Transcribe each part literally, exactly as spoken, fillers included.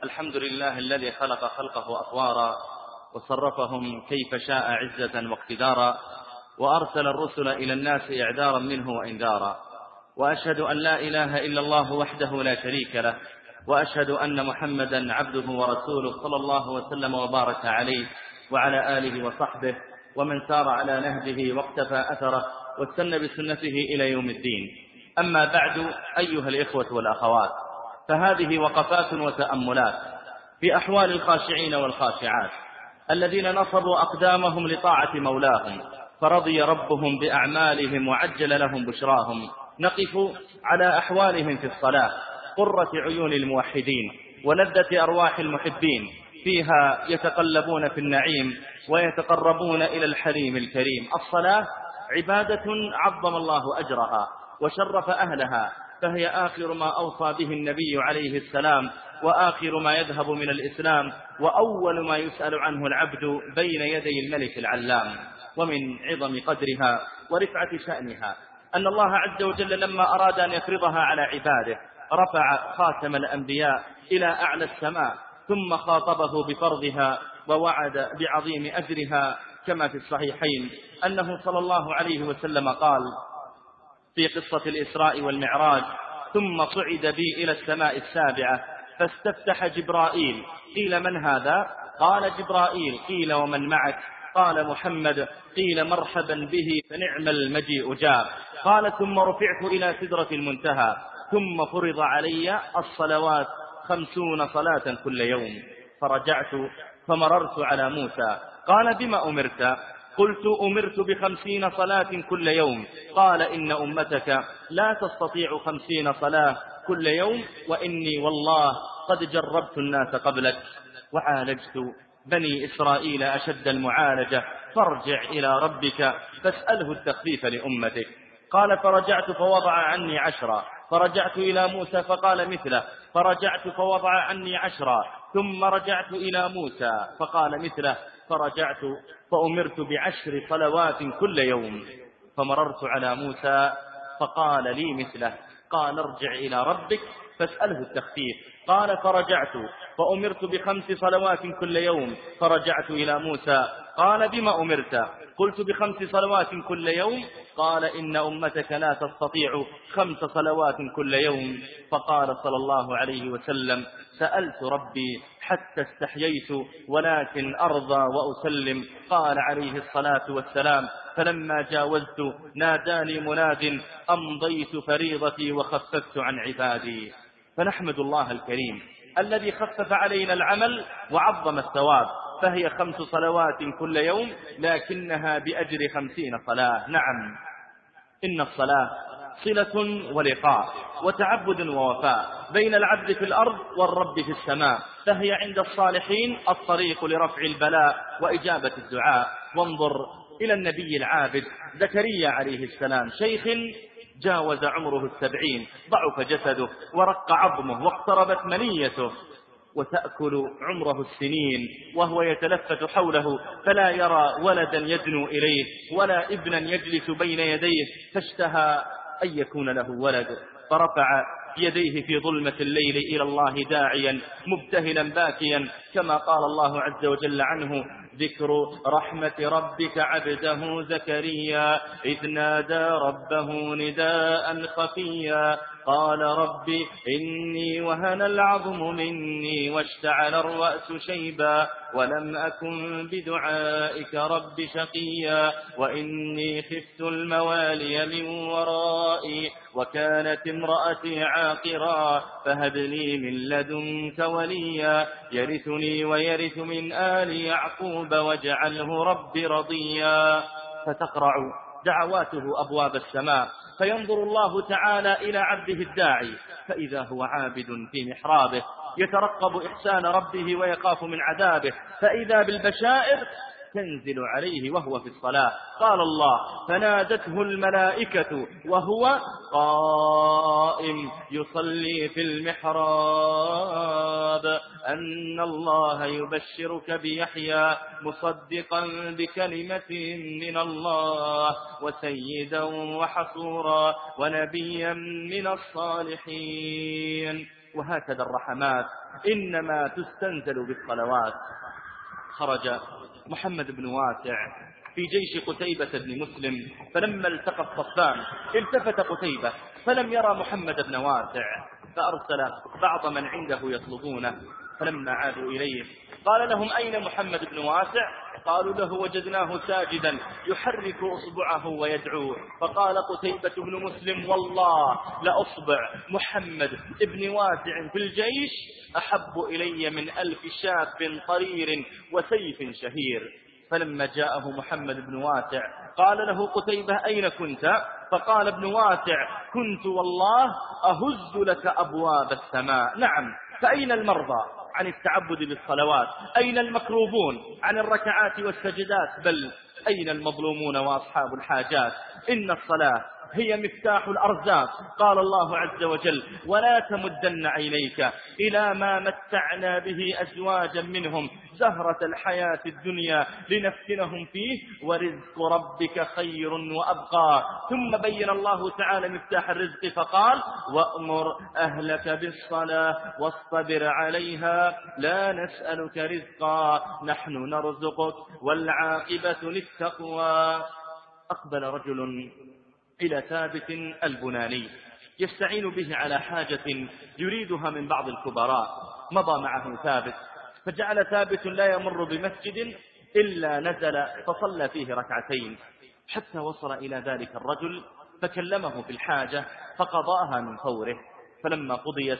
الحمد لله الذي خلق خلقه أطوارا وصرفهم كيف شاء عزة واقتدارا، وأرسل الرسل إلى الناس إعذارا منه وإنذارا، وأشهد أن لا إله إلا الله وحده لا شريك له، وأشهد أن محمدا عبده ورسوله صلى الله وسلم وبارك عليه وعلى آله وصحبه ومن سار على نهجه واقتفى أثره واستنى بسنته إلى يوم الدين. أما بعد، أيها الإخوة والأخوات، فهذه وقفات وتأملات في أحوال الخاشعين والخاشعات الذين نصبوا أقدامهم لطاعة مولاهم فرضي ربهم بأعمالهم وعجل لهم بشراهم. نقف على أحوالهم في الصلاة، قرة عيون الموحدين ولذة أرواح المحبين، فيها يتقلبون في النعيم ويتقربون إلى الحليم الكريم. الصلاة عبادة عظم الله أجرها وشرف أهلها، فهي آخر ما أوصى به النبي عليه السلام، وآخر ما يذهب من الإسلام، وأول ما يسأل عنه العبد بين يدي الملك العلام. ومن عظم قدرها ورفعة شأنها أن الله عز وجل لما أراد أن يفرضها على عباده رفع خاتم الأنبياء إلى أعلى السماء، ثم خاطبه بفرضها ووعد بعظيم أجرها، كما في الصحيحين أنه صلى الله عليه وسلم قال في قصة الإسراء والمعراج: ثم صعد بي إلى السماء السابعة فاستفتح جبرائيل، قيل من هذا؟ قال جبرائيل. قيل ومن معك؟ قال محمد. قيل مرحبا به، فنعم المجيء جاء. قال ثم رفعت إلى سدرة المنتهى، ثم فرض علي الصلوات خمسون صلاة كل يوم، فرجعت فمررت على موسى. قال بما أمرت؟ قلت أمرت بخمسين صلاة كل يوم. قال إن أمتك لا تستطيع خمسين صلاة كل يوم، وإني والله قد جربت الناس قبلك وعالجت بني إسرائيل أشد المعالجة، فارجع إلى ربك فاسأله التخفيف لأمتك. قال فرجعت فوضع عني عشرا، فرجعت إلى موسى فقال مثله، فرجعت فوضع عني عشرا، ثم رجعت إلى موسى فقال مثله، فرجعت فأمرت بعشر صلوات كل يوم، فمررت على موسى فقال لي مثله. قال ارجع إلى ربك فاسأله التخفيف. قال فرجعت فأمرت بخمس صلوات كل يوم، فرجعت إلى موسى. قال بما أمرت؟ قلت بخمس صلوات كل يوم. قال إن أمتك لا تستطيع خمس صلوات كل يوم. فقال صلى الله عليه وسلم: سألت ربي حتى استحييت، ولكن أرضى وأسلم. قال عليه الصلاة والسلام: فلما جاوزت ناداني مناد: أمضيت فريضتي وخففت عن عبادي. فنحمد الله الكريم الذي خفف علينا العمل وعظم الثواب، فهي خمس صلوات كل يوم لكنها بأجر خمسين صلاة. نعم، إن الصلاة صلة ولقاء وتعبد ووفاء بين العبد في الأرض والرب في السماء، فهي عند الصالحين الطريق لرفع البلاء وإجابة الدعاء. وانظر إلى النبي العابد زكريا عليه السلام، شيخ جاوز عمره السبعين، ضعف جسده ورق عظمه واقتربت منيته، وتأكل عمره السنين وهو يتلفت حوله فلا يرى ولدا يدنو إليه ولا ابنا يجلس بين يديه، فاشتهى أن يكون له ولد، فرفع يديه في ظلمة الليل إلى الله داعيا مبتهلا باكيا، كما قال الله عز وجل عنه: ذكر رحمة ربك عبده زكريا إذ نادى ربه نداء خفيا قال رب إني وهن العظم مني واشتعل الرأس شيبا ولم أكن بدعائك رب شقيا وإني خفت الموالي من ورائي وكانت امرأتي عاقرا فهب لي من لدنك وليا يرثني ويرث من آل يعقوب واجعله رب رضيا. فتقرع دعواته أبواب السماء، فينظر الله تعالى إلى عبده الداعي، فإذا هو عابد في محرابه يترقب إحسان ربه ويخاف من عذابه، فإذا بالبشائر تنزل عليه وهو في الصلاة. قال الله: فنادته الملائكة وهو قائم يصلي في المحراب أن الله يبشرك بيحيى مصدقا بكلمة من الله وسيدا وحصورا ونبيا من الصالحين. وهكذا الرحمات إنما تستنزل بالصلوات. خرج محمد بن واسع في جيش قتيبة بن مسلم، فلما التقى الصفان التفت قتيبة فلم يرى محمد بن واسع، فأرسل بعض من عنده يطلبونه، فلما عادوا إليه قال لهم: أين محمد بن واسع؟ قالوا له: وجدناه ساجدا يحرك أصبعه ويدعو. فقال قتيبة بن مسلم: والله لأصبع محمد بن واسع في الجيش أحب إلي من ألف شاب طرير وسيف شهير. فلما جاءه محمد بن واسع قال له قتيبة: أين كنت؟ فقال ابن واسع: كنت والله أهز لك أبواب السماء. نعم، فأين المرضى عن التعبد بالصلوات؟ أين المكروبون عن الركعات والسجدات؟ بل أين المظلومون وأصحاب الحاجات؟ إن الصلاة هي مفتاح الأرزاق. قال الله عز وجل: ولا تمدن عينيك إلى ما متعنا به أزواجا منهم زهرة الحياة الدنيا لنفتنهم فيه ورزق ربك خير وأبقى. ثم بين الله تعالى مفتاح الرزق فقال: وأمر أهلك بالصلاة واصطبر عليها لا نسألك رزقا نحن نرزقك والعاقبة للتقوى. أقبل رجل إلى ثابت البناني يستعين به على حاجة يريدها من بعض الكبراء. مضى معه ثابت، فجعل ثابت لا يمر بمسجد إلا نزل فصلى فيه ركعتين حتى وصل إلى ذلك الرجل فكلمه في الحاجة فقضاها من فوره. فلما قضيت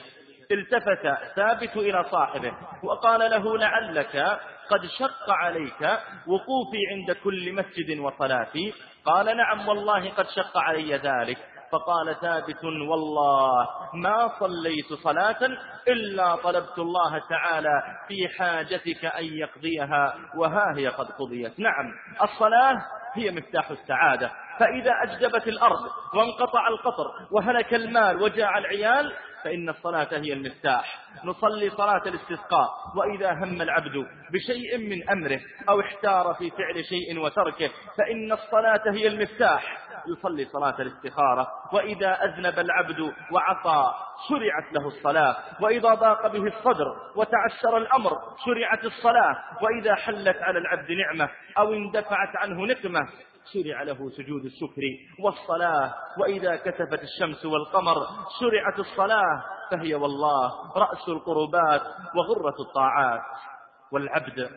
التفت ثابت إلى صاحبه وقال له: لعلك قد شق عليك وقوفي عند كل مسجد وصلاتي؟ قال: نعم والله قد شق علي ذلك. فقال ثابت: والله ما صليت صلاة إلا طلبت الله تعالى في حاجتك أن يقضيها، وها هي قد قضيت. نعم، الصلاة هي مفتاح السعادة، فإذا أجدبت الأرض وانقطع القطر وهلك المال وجاع العيال فإن الصلاة هي المفتاح. نصلي صلاة الاستسقاء، وإذا هم العبد بشيء من أمره أو احتار في فعل شيء وتركه فإن الصلاة هي المفتاح. يصلي صلاة الاستخارة، وإذا أذنب العبد وعصى شرعت له الصلاة، وإذا ضاق به الصدر وتعسر الأمر شرعت الصلاة، وإذا حلت على العبد نعمة أو اندفعت عنه نقمة شرع له سجود الشكر والصلاة، وإذا كسفت الشمس والقمر شرعت الصلاة، فهي والله رأس القربات وغرة الطاعات. والعبد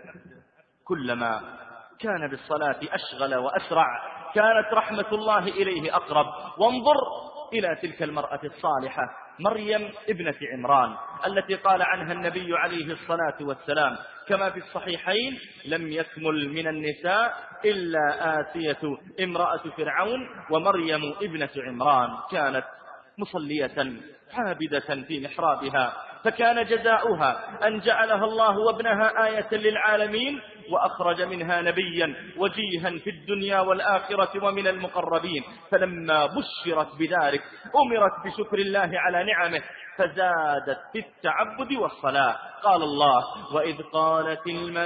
كلما كان بالصلاة أشغل وأسرع كانت رحمة الله إليه أقرب. وانظر إلى تلك المرأة الصالحة مريم ابنة عمران التي قال عنها النبي عليه الصلاة والسلام كما في الصحيحين: لم يكمل من النساء إلا آسية امرأة فرعون ومريم ابنة عمران. كانت مصلية عابدة في محرابها، فكان جزاؤها أن جعلها الله وابنها آية للعالمين وأخرج منها نبيا وجيها في الدنيا والآخرة ومن المقربين. فلما بشرت بذلك أمرت بشكر الله على نعمه فزادت في التعبد والصلاة. قال الله: وإذ قالت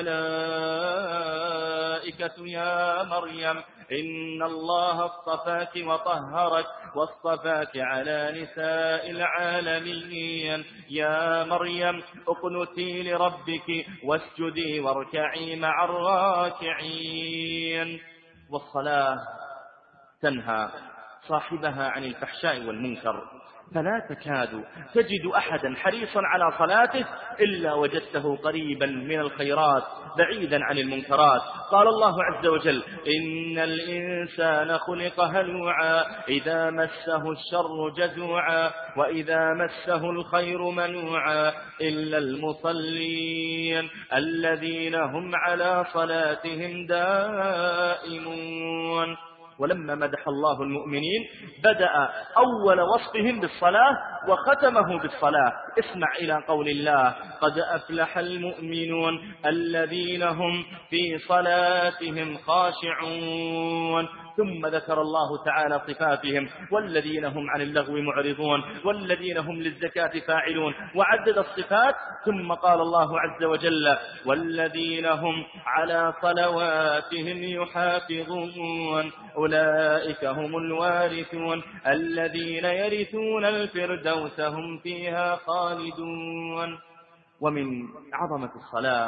الملائكة يا مريم إن الله اصطفاك وطهرك واصطفاك على نساء العالمين يا مريم اقنتي لربك واسجدي واركعي مع الراكعين. والصلاة تنهى صاحبها عن الفحشاء والمنكر، فلا تكاد تجد أحدا حريصا على صلاته إلا وجدته قريبا من الخيرات بعيدا عن المنكرات. قال الله عز وجل: إن الإنسان خلق هلوعا إذا مسه الشر جزوعا وإذا مسه الخير منوعا إلا المصلين الذين هم على صلاتهم دائمون. ولما مدح الله المؤمنين بدأ أول وصفهم بالصلاة وختمه بالصلاة. اسمع إلى قول الله: قد أفلح المؤمنون الذين هم في صلاتهم خاشعون. ثم ذكر الله تعالى صفاتهم: والذين هم عن اللغو معرضون والذين هم للزكاة فاعلون، وعدد الصفات. ثم قال الله عز وجل: والذين هم على صلواتهم يحافظون أولئك هم الوارثون الذين يرثون الفردوس هم فيها خالدون. ومن عظمة الصلاة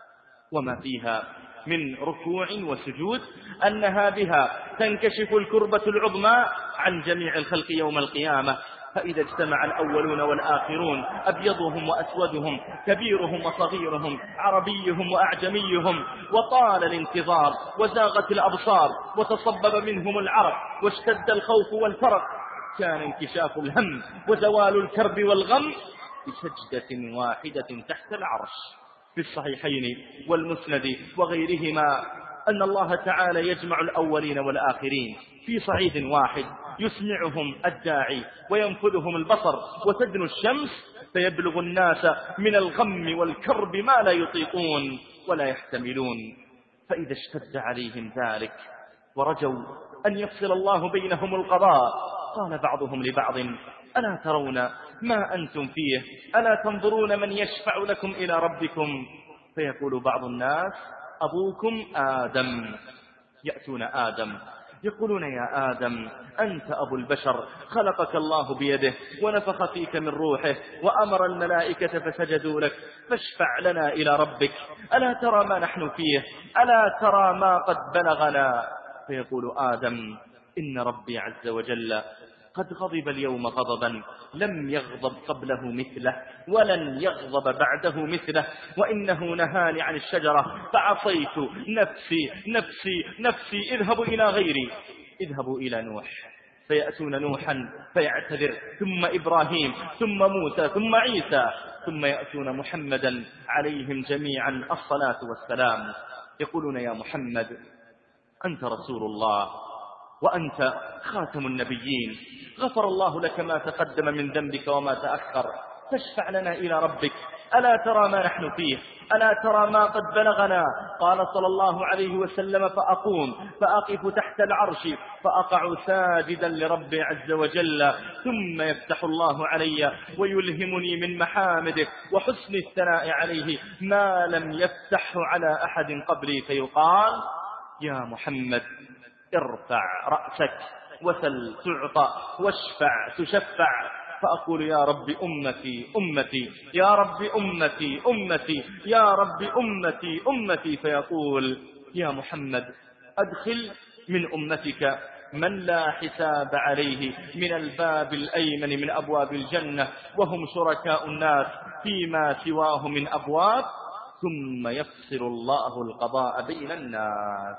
وما فيها من ركوع وسجود أنها بها تنكشف الكربة العظمى عن جميع الخلق يوم القيامة. فإذا اجتمع الأولون والآخرون أبيضهم وأسودهم كبيرهم وصغيرهم عربيهم وأعجميهم وطال الانتظار وزاغت الأبصار وتصبب منهم العرق واشتد الخوف والفرق، كان انكشاف الهم وزوال الكرب والغم بسجدة واحدة تحت العرش. في الصحيحين والمسند وغيرهما أن الله تعالى يجمع الأولين والآخرين في صعيد واحد، يسمعهم الداعي وينفذهم البصر وتدنو الشمس، فيبلغ الناس من الغم والكرب ما لا يطيقون ولا يحتملون. فإذا اشتد عليهم ذلك ورجوا أن يفصل الله بينهم القضاء، قال بعضهم لبعض: ألا ترون ما أنتم فيه؟ ألا تنظرون من يشفع لكم إلى ربكم؟ فيقول بعض الناس: أبوكم آدم. يأتون آدم يقولون: يا آدم، أنت أبو البشر، خلقك الله بيده ونفخ فيك من روحه وأمر الملائكة فسجدوا لك، فاشفع لنا إلى ربك. ألا ترى ما نحن فيه؟ ألا ترى ما قد بلغنا؟ فيقول آدم: إن ربي عز وجل قد غضب اليوم غضبا لم يغضب قبله مثله ولن يغضب بعده مثله، وإنه نهاني عن الشجرة فعصيت، نفسي نفسي نفسي، اذهبوا إلى غيري، اذهبوا إلى نوح. فيأتون نوحا فيعتذر، ثم إبراهيم، ثم موسى، ثم عيسى، ثم يأتون محمدا عليهم جميعا الصلاة والسلام. يقولون: يا محمد، أنت رسول الله وأنت خاتم النبيين، غفر الله لك ما تقدم من ذنبك وما تأخر، فاشفع لنا إلى ربك. ألا ترى ما نحن فيه؟ ألا ترى ما قد بلغنا؟ قال صلى الله عليه وسلم: فأقوم فأقف تحت العرش فأقع ساجدا لربي عز وجل، ثم يفتح الله علي ويلهمني من محامده وحسن الثناء عليه ما لم يفتحه على أحد قبلي، فيقال: يا محمد، ارفع رأسك وسل تعطى واشفع تشفع. فأقول: يا رب أمتي أمتي، يا رب أمتي أمتي، يا رب أمتي أمتي. فيقول: يا محمد، أدخل من أمتك من لا حساب عليه من الباب الأيمن من أبواب الجنة، وهم شركاء الناس فيما سواه من أبواب، ثم يفصل الله القضاء بين الناس.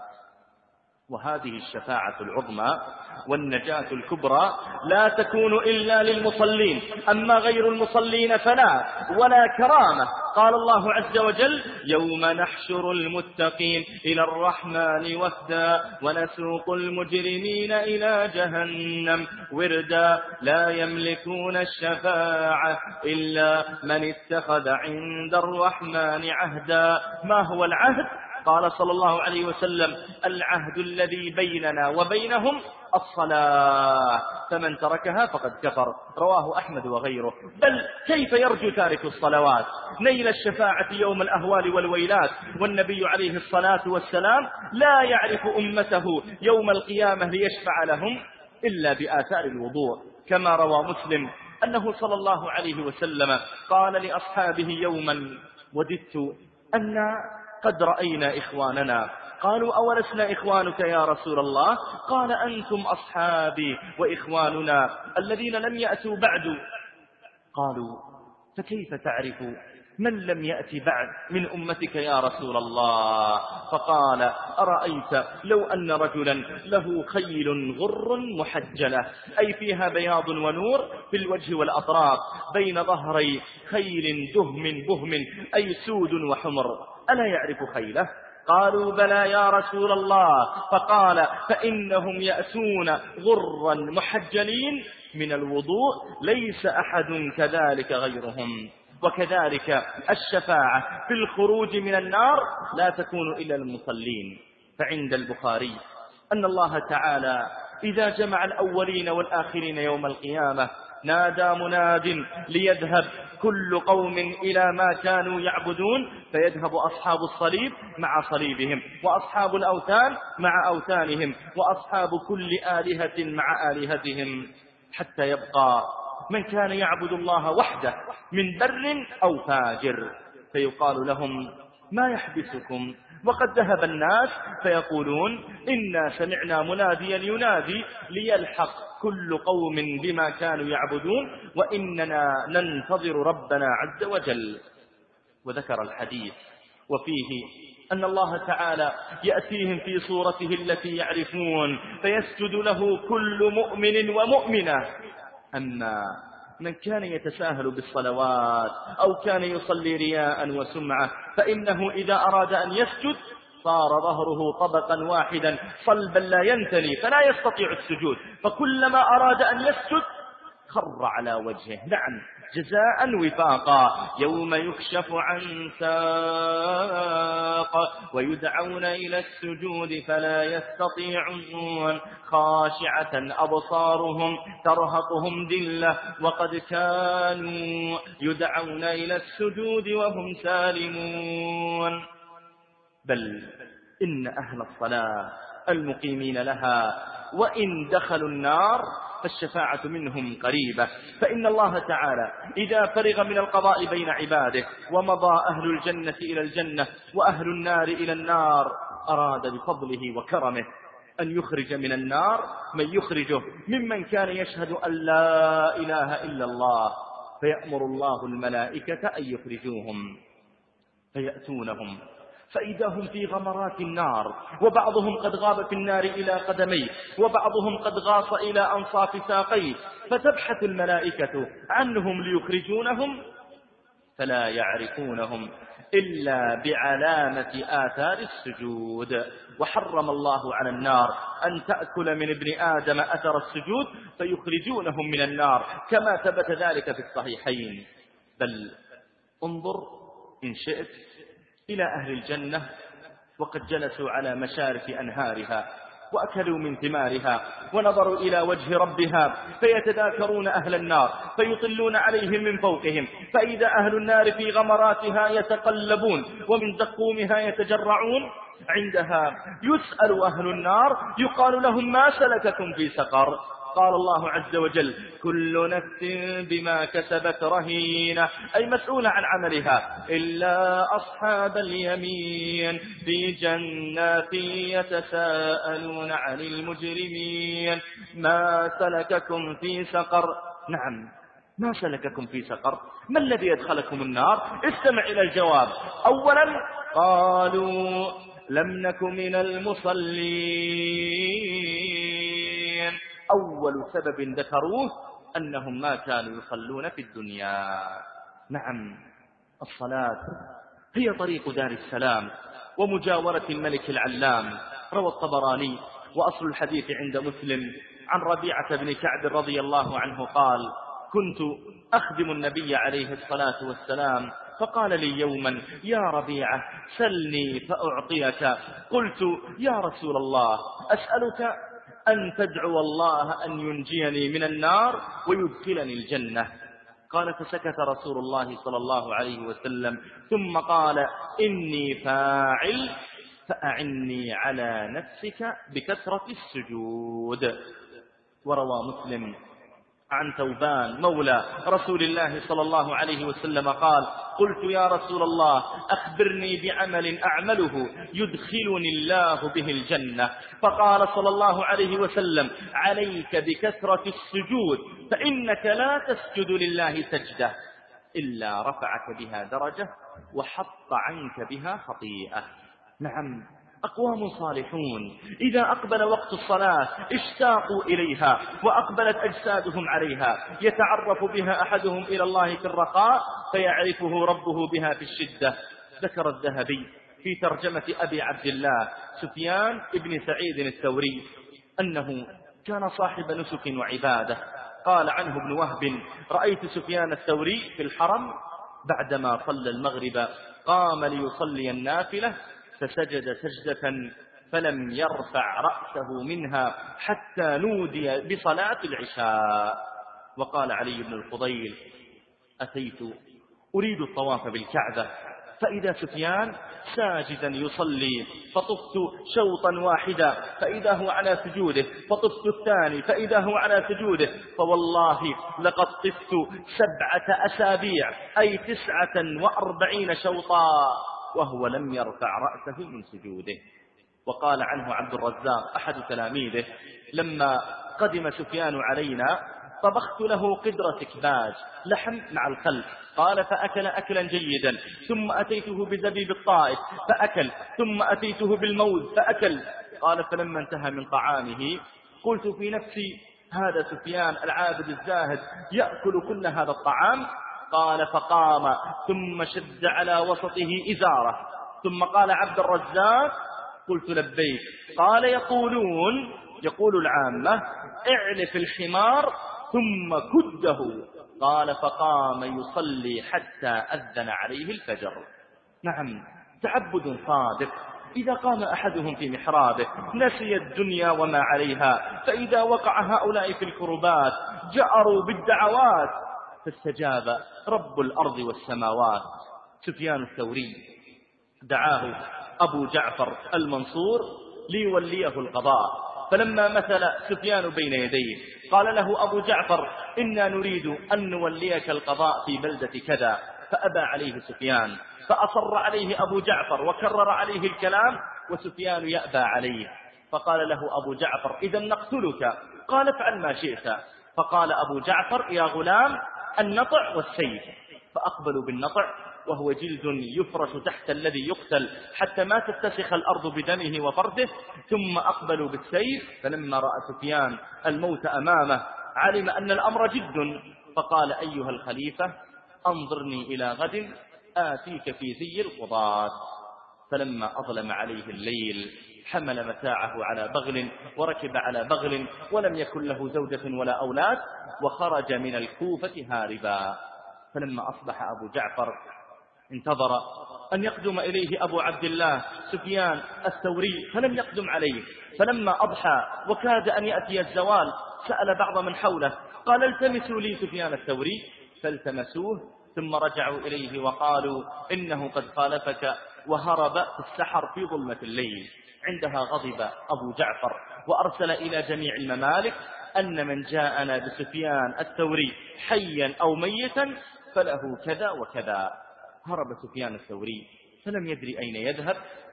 وهذه الشفاعة العظمى والنجاة الكبرى لا تكون إلا للمصلين، أما غير المصلين فلا ولا كرامة. قال الله عز وجل: يوم نحشر المتقين إلى الرحمن وفدا ونسوق المجرمين إلى جهنم وردا لا يملكون الشفاعة إلا من اتخذ عند الرحمن عهدا. ما هو العهد؟ قال صلى الله عليه وسلم: العهد الذي بيننا وبينهم الصلاة، فمن تركها فقد كفر. رواه أحمد وغيره. بل كيف يرجو تارك الصلوات نيل الشفاعة يوم الأهوال والويلات؟ والنبي عليه الصلاة والسلام لا يعرف أمته يوم القيامة ليشفع لهم إلا بآثار الوضوء، كما روى مسلم أنه صلى الله عليه وسلم قال لأصحابه يوما: وددت أن قد رأينا إخواننا. قالوا: أولسنا إخوانك يا رسول الله؟ قال: أنتم أصحابي وإخواننا الذين لم يأتوا بعد. قالوا: فكيف تعرف من لم يأتي بعد من أمتك يا رسول الله؟ فقال: أرأيت لو أن رجلا له خيل غر محجلة، أي فيها بياض ونور في الوجه والأطراف، بين ظهري خيل دهم بهم، أي سود وحمر، ألا يعرف خيله؟ قالوا: بلى يا رسول الله. فقال: فإنهم يأتون غرا محجلين من الوضوء، ليس أحد كذلك غيرهم. وكذلك الشفاعة في الخروج من النار لا تكون إلا المصلين. فعند البخاري أن الله تعالى إذا جمع الأولين والآخرين يوم القيامة نادى مناد ليذهب كل قوم إلى ما كانوا يعبدون، فيذهب أصحاب الصليب مع صليبهم، وأصحاب الأوثان مع أوثانهم، وأصحاب كل آلهة مع آلهتهم، حتى يبقى من كان يعبد الله وحده من بر أو فاجر، فيقال لهم ما يحبسكم وقد ذهب الناس، فيقولون إنا سمعنا مناديا ينادي ليلحق كل قوم بما كانوا يعبدون وإننا ننتظر ربنا عز وجل. وذكر الحديث وفيه أن الله تعالى يأتيهم في صورته التي يعرفون فيسجد له كل مؤمن ومؤمنة. أما من كان يتساهل بالصلوات أو كان يصلي رياء وسمعة فإنه إذا أراد أن يسجد صار ظهره طبقا واحدا صلبا لا ينتني فلا يستطيع السجود، فكلما أراد أن يسجد خر على وجهه. نعم، جزاء وفاقا. يوم يكشف عن ساق ويدعون إلى السجود فلا يستطيعون خاشعة أبصارهم ترهقهم ذلة وقد كانوا يدعون إلى السجود وهم سالمون. بل إن أهل الصلاة المقيمين لها وإن دخلوا النار فالشفاعة منهم قريبة، فإن الله تعالى إذا فرغ من القضاء بين عباده ومضى أهل الجنة إلى الجنة وأهل النار إلى النار أراد بفضله وكرمه أن يخرج من النار من يخرجه ممن كان يشهد أن لا إله إلا الله، فيأمر الله الملائكة أن يخرجوهم فيأتونهم فإذا هم في غمرات النار، وبعضهم قد غاب في النار إلى قدميه وبعضهم قد غاص إلى أنصاف ساقيه، فتبحث الملائكة عنهم ليخرجونهم فلا يعرفونهم إلا بعلامة آثار السجود. وحرم الله على النار أن تأكل من ابن آدم أثر السجود فيخرجونهم من النار كما ثبت ذلك في الصحيحين. بل انظر إن شئت إلى أهل الجنة وقد جلسوا على مشارف أنهارها وأكلوا من ثمارها ونظروا إلى وجه ربها فيتذاكرون أهل النار فيطلون عليهم من فوقهم، فإذا أهل النار في غمراتها يتقلبون ومن زقومها يتجرعون، عندها يسأل أهل النار يقال لهم ما سلككم في سقر؟ قال الله عز وجل كل نفس بما كسبت رهينة، أي مسؤولة عن عملها، إلا أصحاب اليمين في جنات يتساءلون عن المجرمين ما سلككم في سقر. نعم، ما سلككم في سقر؟ ما الذي يدخلكم النار؟ استمع إلى الجواب. أولا قالوا لم نك من المصلين. أول سبب ذكروه أنهم ما كانوا يصلون في الدنيا. نعم، الصلاة هي طريق دار السلام ومجاورة الملك العلام. روى الطبراني وأصل الحديث عند مسلم عن ربيعة بن كعب رضي الله عنه قال كنت أخدم النبي عليه الصلاة والسلام فقال لي يوما يا ربيعة سلني فأعطيك. قلت يا رسول الله أسألك أن تدعو الله أن ينجيني من النار ويدخلني الجنة. قال فسكت رسول الله صلى الله عليه وسلم ثم قال إني فاعل فأعني على نفسك بكثرة السجود. وروى مسلم عن ثوبان مولى رسول الله صلى الله عليه وسلم قال قلت يا رسول الله أخبرني بعمل أعمله يدخلني الله به الجنة. فقال صلى الله عليه وسلم عليك بكثرة السجود فإنك لا تسجد لله سجدة إلا رفعك بها درجة وحط عنك بها خطيئة. نعم، أقوام صالحون إذا أقبل وقت الصلاة اشتاقوا إليها وأقبلت أجسادهم عليها، يتعرف بها أحدهم إلى الله في الرخاء فيعرفه ربه بها في الشدة. ذكر الذهبي في ترجمة أبي عبد الله سفيان ابن سعيد الثوري أنه كان صاحب نسك وعبادة. قال عنه ابن وهب رأيت سفيان الثوري في الحرم بعدما صلى المغرب قام ليصلي النافلة فسجد سجدة فلم يرفع رأسه منها حتى نودي بصلاة العشاء. وقال علي بن الفضيل أتيت أريد الطواف بالكعبة فإذا سفيان ساجدا يصلي، فطفت شوطا واحدا فإذا هو على سجوده، فطفت الثاني فإذا هو على سجوده، فوالله لقد طفت سبعة أسابيع أي تسعة وأربعين شوطا وهو لم يرفع رأسه من سجوده. وقال عنه عبد الرزاق أحد تلاميذه: لما قدم سفيان علينا طبخت له قدرة كباج لحم مع الخل، قال فأكل أكلا جيدا، ثم أتيته بزبيب الطائف فأكل، ثم أتيته بالموز فأكل. قال فلما انتهى من طعامه قلت في نفسي: هذا سفيان العابد الزاهد يأكل كل هذا الطعام؟ قال فقام ثم شد على وسطه إزاره، ثم قال عبد الرزاق: قلت لبيك. قال يقولون يقول العامة: اعلف الحمار ثم كده. قال فقام يصلي حتى أذن عليه الفجر. نعم، تعبد صادق. إذا قام أحدهم في محرابه نسي الدنيا وما عليها، فإذا وقع هؤلاء في الكربات جأروا بالدعوات فاستجاب رب الأرض والسماوات. سفيان الثوري دعاه أبو جعفر المنصور ليوليه القضاء، فلما مثل سفيان بين يديه قال له أبو جعفر: إنا نريد أن نوليك القضاء في بلدة كذا، فأبى عليه سفيان، فأصر عليه أبو جعفر وكرر عليه الكلام وسفيان يأبى عليه، فقال له أبو جعفر: إذا نقتلك. قال افعل ما شئت. فقال أبو جعفر: يا غلام النطع والسيف. فأقبلوا بالنطع وهو جلد يفرش تحت الذي يقتل حتى ما تتسخ الأرض بدمه وفرده، ثم أقبلوا بالسيف. فلما رأى سفيان الموت أمامه علم أن الأمر جد، فقال: أيها الخليفة أنظرني إلى غد آتيك في زي القضاة. فلما أظلم عليه الليل حمل متاعه على بغل وركب على بغل ولم يكن له زوجة ولا أولاد، وخرج من الكوفة هاربا. فلما أصبح أبو جعفر انتظر أن يقدم إليه أبو عبد الله سفيان الثوري فلم يقدم عليه، فلما أضحى وكاد أن يأتي الزوال سأل بعض من حوله قال: التمسوا لي سفيان الثوري، فالتمسوه، ثم رجعوا إليه وقالوا: إنه قد خالفك وهرب في السحر في ظلمة الليل. عندها غضب أبو جعفر وأرسل إلى جميع الممالك أن من جاءنا بسفيان الثوري حيا أو ميتا فله كذا وكذا. هرب سفيان الثوري فلم يدري أين يذهب،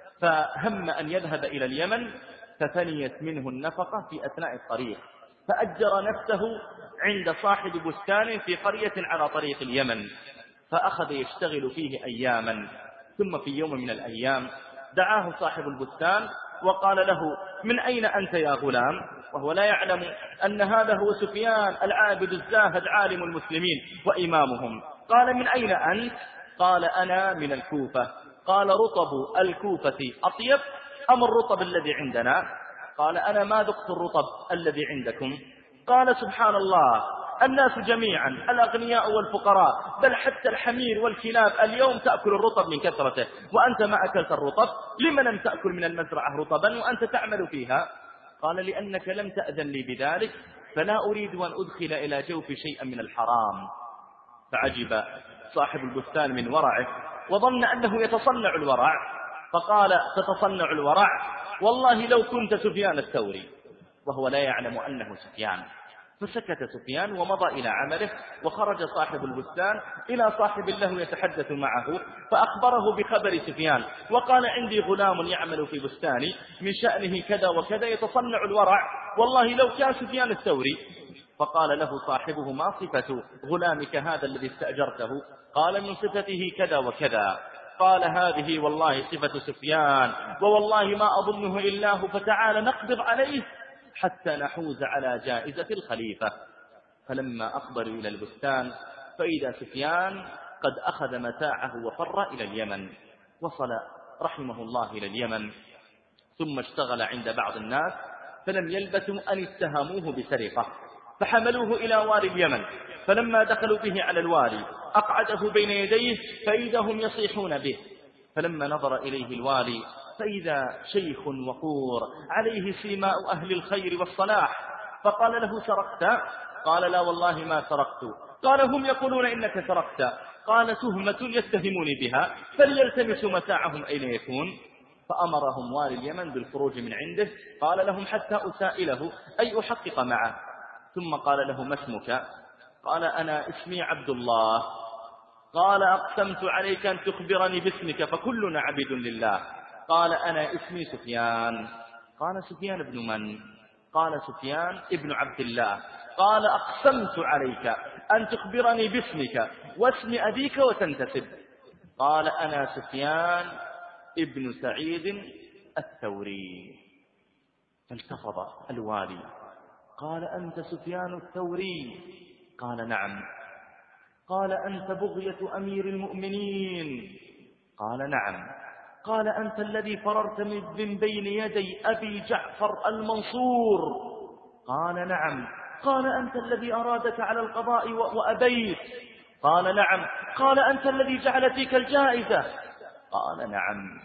فهم أن يذهب إلى اليمن، ففنيت منه النفقة في أثناء الطريق، فأجر نفسه عند صاحب بستان في قرية على طريق اليمن، فأخذ يشتغل فيه أياما. ثم في يوم من الأيام دعاه صاحب البستان وقال له: من أين أنت يا غلام؟ وهو لا يعلم أن هذا هو سفيان العابد الزاهد عالم المسلمين وإمامهم. قال: من أين أنت؟ قال: أنا من الكوفة. قال: رطب الكوفة أطيب أم الرطب الذي عندنا؟ قال: أنا ما ذقت الرطب الذي عندكم. قال: سبحان الله، الناس جميعا الأغنياء والفقراء بل حتى الحمير والكلاب اليوم تأكل الرطب من كثرته، وأنت ما أكلت الرطب. لم لم تأكل من المزرعة رطبا وأنت تعمل فيها؟ قال: لأنك لم تأذن لي بذلك، فلا أريد أن أدخل إلى جوفي شيئا من الحرام. فعجب صاحب البستان من ورعه وظن أنه يتصنع الورع، فقال: تتصنع الورع؟ والله لو كنت سفيان الثوري، وهو لا يعلم أنه سفيان. فسكت سفيان ومضى إلى عمله، وخرج صاحب البستان إلى صاحب له يتحدث معه، فأخبره بخبر سفيان وقال: عندي غلام يعمل في بستاني من شأنه كذا وكذا يتصنع الورع، والله لو كان سفيان الثوري. فقال له صاحبه: ما صفة غلامك هذا الذي استأجرته؟ قال: من صفته كذا وكذا. قال: هذه والله صفة سفيان، ووالله ما أظنه إلا هو، فتعال نقبض عليه حتى نحوز على جائزة الخليفة. فلما أقبلوا إلى البستان فإذا سفيان قد أخذ متاعه وفر إلى اليمن. وصل رحمه الله إلى اليمن، ثم اشتغل عند بعض الناس، فلم يلبثوا أن اتهموه بسرقة، فحملوه إلى والي اليمن. فلما دخلوا به على الوالي أقعده بين يديه فإذا هم يصيحون به. فلما نظر إليه الوالي فإذا شيخ وقور عليه سيماء أهل الخير والصلاح، فقال له: سرقت؟ قال: لا والله ما سرقت. قال: هم يقولون إنك سرقت. قال تهمة يتهموني بها فليلتمسوا متاعهم أين يكون. فأمرهم والي اليمن بالخروج من عنده، قال لهم حتى أسائله أي أحقق معه. ثم قال له ما اسمك؟ قال أنا اسمي عبد الله. قال أقسمت عليك أن تخبرني باسمك فكلنا عبيد لله. قال أنا اسمي سفيان. قال سفيان ابن من؟ قال سفيان ابن عبد الله. قال أقسمت عليك أن تخبرني باسمك واسم أبيك وتنتسب. قال أنا سفيان ابن سعيد الثوري. فالتفظ الوالي قال أنت سفيان الثوري؟ قال نعم. قال أنت بغية أمير المؤمنين؟ قال نعم. قال أنت الذي فررت من بين يدي أبي جعفر المنصور؟ قال نعم. قال أنت الذي أرادك على القضاء وأبيت؟ قال نعم. قال أنت الذي جعل فيك الجائزة؟ قال نعم.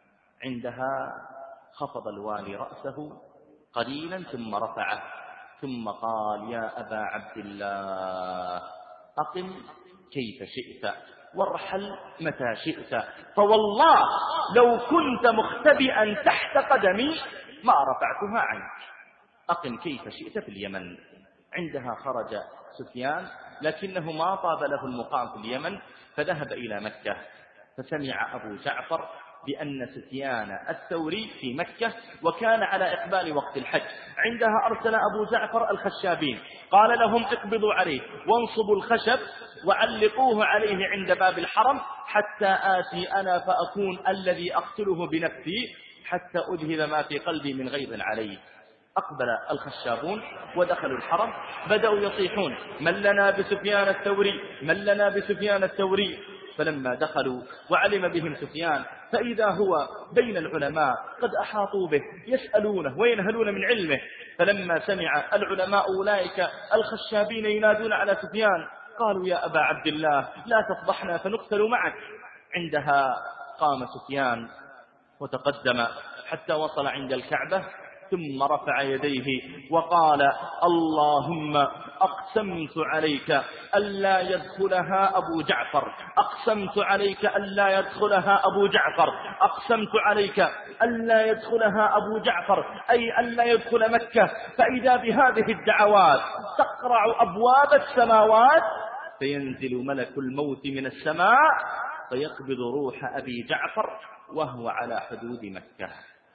عندها خفض الوالي رأسه قليلا ثم رفعه ثم قال يا أبا عبد الله أقم كيف شئت وارحل متى شئت، فوالله لو كنت مختبئا تحت قدمي ما رفعتها عنك. أقم كيف شئت في اليمن. عندها خرج سفيان لكنه ما طاب له المقام في اليمن فذهب إلى مكة، فسمع أبو جعفر بأن سفيان الثوري في مكة وكان على إقبال وقت الحج. عندها أرسل أبو جعفر الخشابين قال لهم اقبضوا عليه وانصبوا الخشب وعلقوه عليه عند باب الحرم حتى آتي أنا فأكون الذي أقتله بنفسي حتى أذهب ما في قلبي من غيظ عليه. أقبل الخشابون ودخلوا الحرم بدأوا يصيحون من لنا بسفيان الثوري من لنا بسفيان الثوري. فلما دخلوا وعلم بهم سفيان فإذا هو بين العلماء قد أحاطوا به يسألونه وينهلون من علمه. فلما سمع العلماء أولئك الخشابين ينادون على سفيان قالوا يا أبا عبد الله لا تفضحنا فنقتل معك. عندها قام سفيان وتقدم حتى وصل عند الكعبة ثم رفع يديه وقال اللهم أقسمت عليك ألا يدخلها أبو جعفر أقسمت عليك ألا يدخلها أبو جعفر أقسمت عليك ألا يدخلها أبو جعفر أي ألا يدخل مكة. فإذا بهذه الدعوات تقرع أبواب السماوات فينزل ملك الموت من السماء فيقبض روح أبي جعفر وهو على حدود مكة،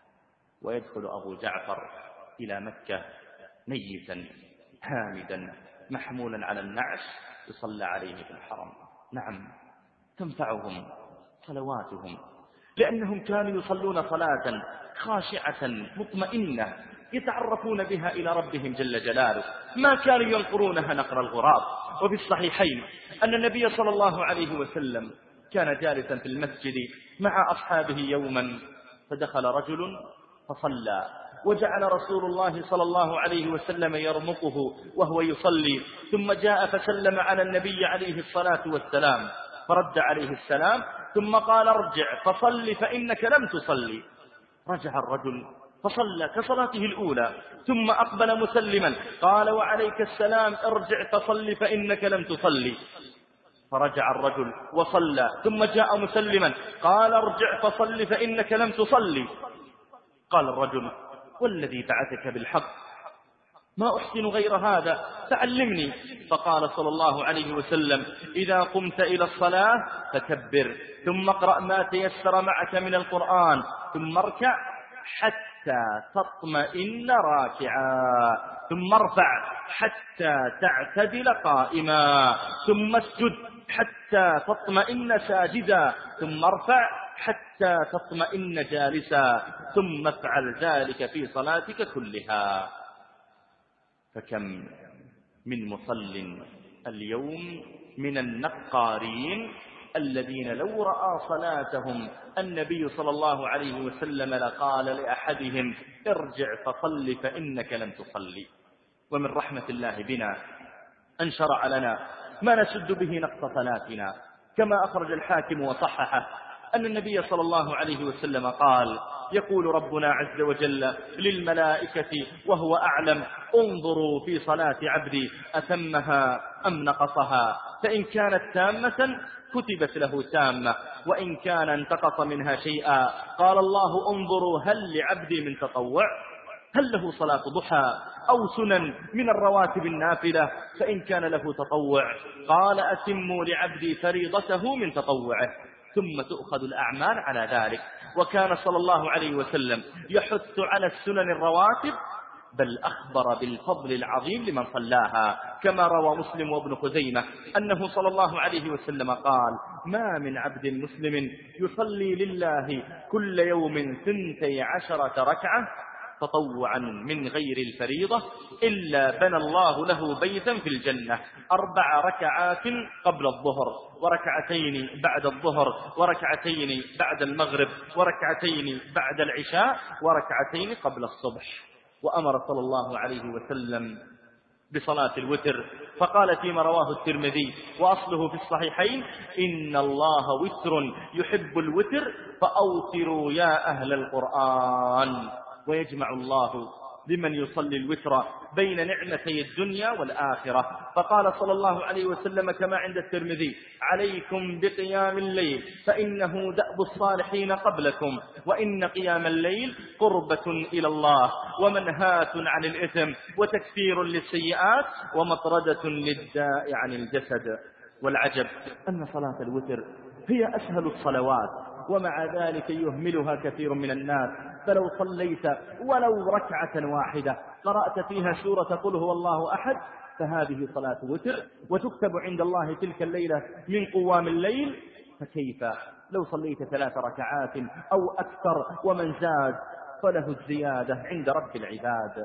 ويدخل أبو جعفر إلى مكة ميتا هامدا محمولا على النعش يصلى عليه في الحرم. نعم تنفعهم صلواتهم لأنهم كانوا يصلون صلاة خاشعة مطمئنة يتعرفون بها إلى ربهم جل جلاله، ما كانوا ينقرونها نقر الغراب. وفي الصحيحين أن النبي صلى الله عليه وسلم كان جالسا في المسجد مع أصحابه يوما فدخل رجل فصلى وجعل رسول الله صلى الله عليه وسلم يرمقه وهو يصلي، ثم جاء فسلم على النبي عليه الصلاة والسلام فرد عليه السلام ثم قال ارجع فصل فإنك لم تصلي. رجع الرجل فصلى كصلاته الأولى ثم أقبل مسلما قال وعليك السلام ارجع فصل فإنك لم تصلي. فرجع الرجل وصلى ثم جاء مسلما قال ارجع فصل فإنك لم تصلي. قال الرجل والذي بعثك بالحق ما أحسن غير هذا فعلمني. فقال صلى الله عليه وسلم إذا قمت إلى الصلاة فكبر ثم اقرأ ما تيسر معك من القرآن ثم اركع حتى تطمئن راكعا ثم ارفع حتى تعتدل قائما ثم اسجد حتى تطمئن ساجدا ثم ارفع حتى تطمئن جالسا ثم افعل ذلك في صلاتك كلها. فكم من مصل اليوم من النقارين الذين لو رأى صلاتهم النبي صلى الله عليه وسلم لقال لأحدهم ارجع فصل فإنك لم تصلي. ومن رحمة الله بنا أن شرع لنا ما نسد به نقص صلاتنا، كما أخرج الحاكم وصححه أن النبي صلى الله عليه وسلم قال يقول ربنا عز وجل للملائكة وهو أعلم انظروا في صلاة عبدي أتمها أم نقصها، فإن كانت تامة كتبت له تامة، وإن كان انتقص منها شيئا قال الله انظروا هل لعبدي من تطوع، هل له صلاة ضحى أو سنن من الرواتب النافلة، فإن كان له تطوع قال أتموا لعبدي فريضته من تطوعه، ثم تؤخذ الأعمال على ذلك. وكان صلى الله عليه وسلم يحث على السنن الرواتب، بل أخبر بالفضل العظيم لمن صلاها، كما روى مسلم وابن خزيمة أنه صلى الله عليه وسلم قال ما من عبد مسلم يصلي لله كل يوم ثنتي عشرة ركعة تطوعا من غير الفريضة إلا بنى الله له بيتا في الجنة، أربع ركعات قبل الظهر، وركعتين بعد الظهر، وركعتين بعد المغرب، وركعتين بعد العشاء، وركعتين قبل الصبح. وأمر صلى الله عليه وسلم بصلاة الوتر، فقال فيما رواه الترمذي وأصله في الصحيحين إن الله وتر يحب الوتر فأوتروا يا أهل القرآن. ويجمع الله لمن يصلي الوتر بين نعمتي الدنيا والآخرة، فقال صلى الله عليه وسلم كما عند الترمذي عليكم بقيام الليل فإنه دأب الصالحين قبلكم، وإن قيام الليل قربة إلى الله ومنهاة عن الإثم وتكفير للسيئات ومطردة للداء عن الجسد. والعجب أن صلاة الوتر هي أسهل الصلوات، ومع ذلك يهملها كثير من الناس. فلو صليت ولو ركعة واحدة قرأت فيها سورة قل هو الله أحد فهذه صلاة وتر، وتكتب عند الله تلك الليلة من قوام الليل. فكيف لو صليت ثلاث ركعات أو أكثر، ومن زاد فله الزيادة عند رب العباد.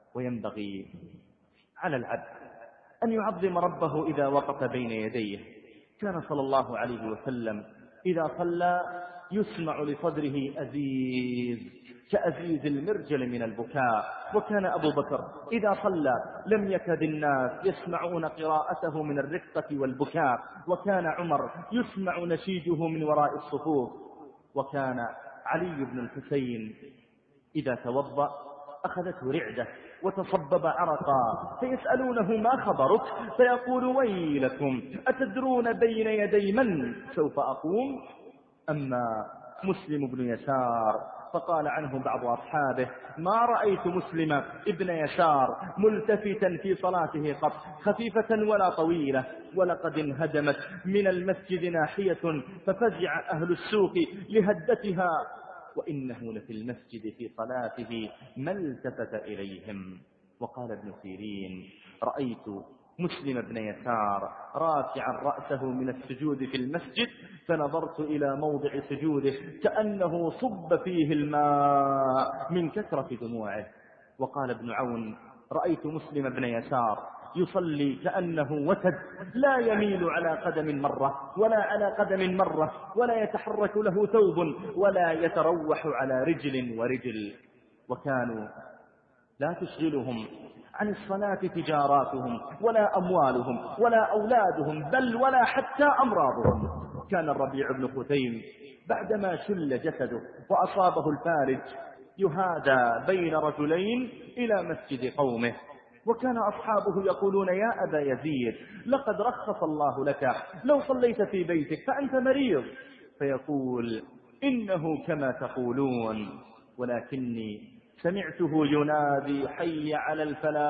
وينبغي على العبد أن يعظم ربه إذا وقف بين يديه. كان صلى الله عليه وسلم إذا صلى يسمع لصدره أزيز كأزيز المرجل من البكاء. وكان أبو بكر إذا صلى لم يكد الناس يسمعون قراءته من الرقة والبكاء. وكان عمر يسمع نشيجه من وراء الصفوف. وكان علي بن الحسين إذا توضأ أخذته رعدة وتصبب عرقا، فيسألونه ما خبرك؟ فيقول ويلكم أتدرون بين يدي من سوف أقوم؟ أما مسلم بن يسار فقال عنه بعض أصحابه ما رأيت مسلم ابن يسار ملتفتا في صلاته قط خفيفة ولا طويلة، ولقد انهدمت من المسجد ناحية ففزع أهل السوق لهدتها، وإنه لفي المسجد في صلاته ما التفت إليهم. وقال ابن سيرين رأيت مسلم بن يسار رافعا رأسه من السجود في المسجد فنظرت إلى موضع سجوده كأنه صب فيه الماء من كثرة دموعه. وقال ابن عون رأيت مسلم بن يسار يصلي كأنه وتد لا يميل على قدم مرة ولا على قدم مرة، ولا يتحرك له ثوب ولا يتروح على رجل ورجل. وكانوا لا تشغلهم عن الصلاة تجاراتهم ولا أموالهم ولا أولادهم، بل ولا حتى أمراضهم. كان الربيع بن خثيم بعدما شل جسده وأصابه الفارج يهادى بين رجلين إلى مسجد قومه، وكان أصحابه يقولون يا أبا يزيد لقد رخص الله لك لو صليت في بيتك فأنت مريض، فيقول إنه كما تقولون ولكني سمعته ينادي حي على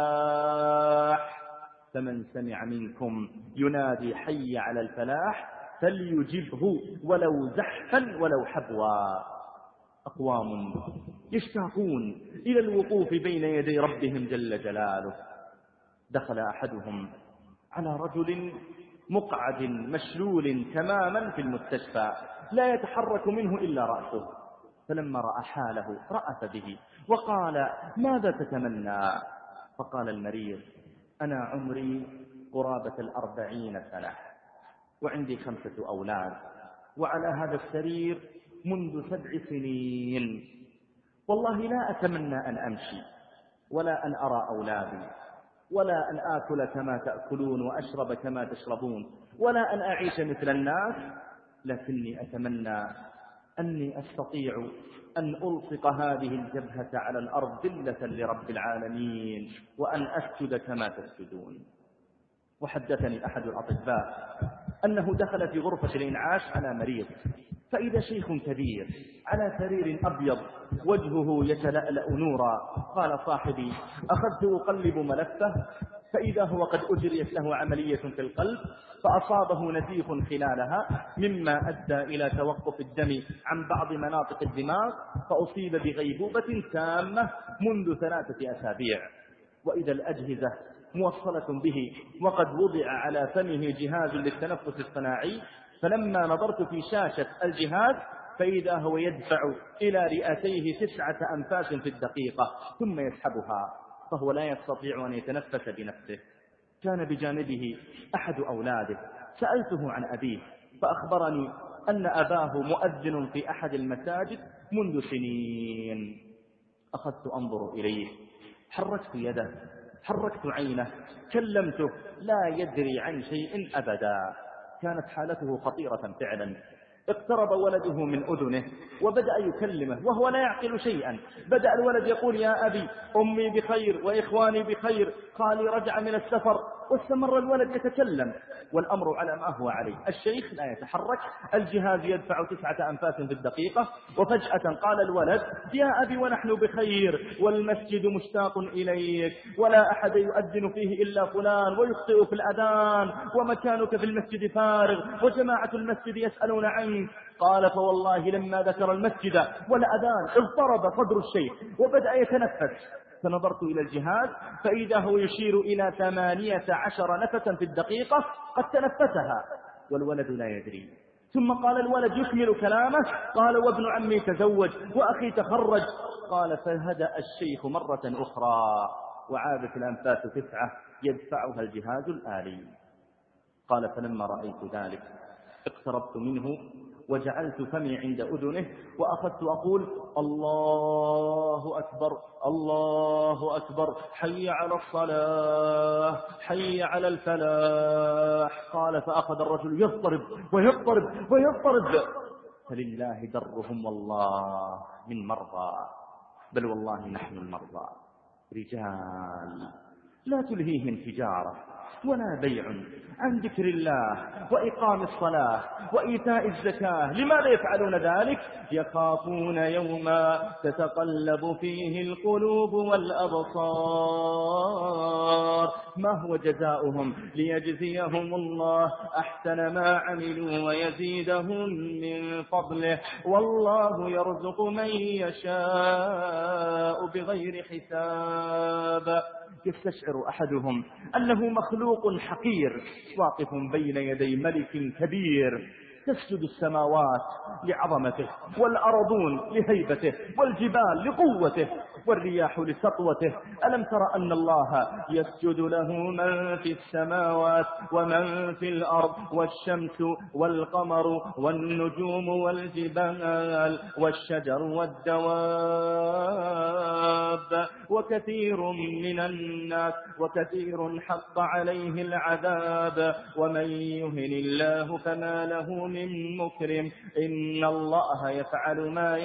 الفلاح، فمن سمع منكم ينادي حي على الفلاح فليجبه ولو زحفا ولو حبوا. أقوام يشتاقون إلى الوقوف بين يدي ربهم جل جلاله. دخل أحدهم على رجل مقعد مشلول تماما في المستشفى لا يتحرك منه إلا رأسه، فلما رأى حاله رأف به وقال ماذا تتمنى؟ فقال المريض أنا عمري قرابة الأربعين سنة وعندي خمسة أولاد، وعلى هذا السرير منذ سبع سنين، والله لا أتمنى أن أمشي ولا أن أرى أولادي ولا أن آكل كما تأكلون وأشرب كما تشربون ولا أن أعيش مثل الناس، لكني أتمنى أني أستطيع أن ألصق هذه الجبهة على الأرض ذلة لرب العالمين وأن أسجد كما تسجدون. وحدثني أحد الأطباء أنه دخل في غرفة الإنعاش على مريض، فإذا شيخ كبير على سرير أبيض وجهه يتلألأ نورا. قال صاحبي: أخذت أقلب ملفه فإذا هو قد أجريت له عملية في القلب فأصابه نزيف خلالها مما أدى إلى توقف الدم عن بعض مناطق الدماغ، فأصيب بغيبوبة تامة منذ ثلاثة أسابيع. وإذا الأجهزة موصلة به وقد وضع على فمه جهاز للتنفس الصناعي، فلما نظرت في شاشة الجهاز فإذا هو يدفع إلى رئتيه تسعة أنفاس في الدقيقة ثم يسحبها، فهو لا يستطيع أن يتنفس بنفسه. كان بجانبه أحد أولاده، سألته عن أبيه فأخبرني أن أباه مؤذن في أحد المساجد منذ سنين. أخذت أنظر إليه، حركت يده، حركت عينه، كلمته، لا يدري عن شيء أبدا. كانت حالته خطيرة فعلا. اقترب ولده من أذنه وبدأ يكلمه وهو لا يعقل شيئا. بدأ الولد يقول: يا أبي، أمي بخير وإخواني بخير، خالي رجع من السفر. واستمر الولد يتكلم والأمر على ما هو عليه. الشيخ لا يتحرك، الجهاز يدفع تسعة أنفاس في الدقيقة. وفجأة قال الولد: يا أبي، ونحن بخير والمسجد مشتاق إليك، ولا أحد يؤذن فيه إلا فلان ويخطئ في الأذان، ومكانك في المسجد فارغ وجماعة المسجد يسألون عنك. قال: فوالله لما ذكر المسجد والأذان اضطرب صدر الشيخ وبدأ يتنفس. فنظرت إلى الجهاز فإذا هو يشير إلى ثمانية عشر نفسا في الدقيقة قد تنفسها والولد لا يدري. ثم قال الولد يكمل كلامه: قال: وابن عمي تزوج وأخي تخرج. قال: فهدأ الشيخ مرة أخرى وعادت الأنفاس تسعة يدفعها الجهاز الآلي. قال: فلما رأيت ذلك اقتربت منه وجعلت فمي عند أذنه وأخذت أقول: الله أكبر، الله أكبر، حي على الصلاة، حي على الفلاح. قال: فأخذ الرجل يضطرب ويضطرب ويضطرب. فلله درهم والله من مرضى، بل والله نحن المرضى. رجال لا تلهيهم تجارة ولا بيع عن ذكر الله وإقام الصلاة وإيتاء الزكاة. لماذا يفعلون ذلك؟ يخافون يوما تتقلب فيه القلوب والأبصار. ما هو جزاؤهم؟ ليجزيهم الله أحسن ما عملوا ويزيدهم من فضله، والله يرزق من يشاء بغير حساب. يستشعر أحدهم أنه مخلوق حقير واقف بين يدي ملك كبير، تسجد السماوات لعظمته والأرضون لهيبته والجبال لقوته والرياح لسطوته. ألم تر أن الله يسجد له من في السماوات ومن في الأرض، والشمس والقمر والنجوم والجبال والشجر والدواب وكثير من الناس وكثير حق عليه العذاب، ومن يهن الله فما له من مكرم، إن الله يفعل ما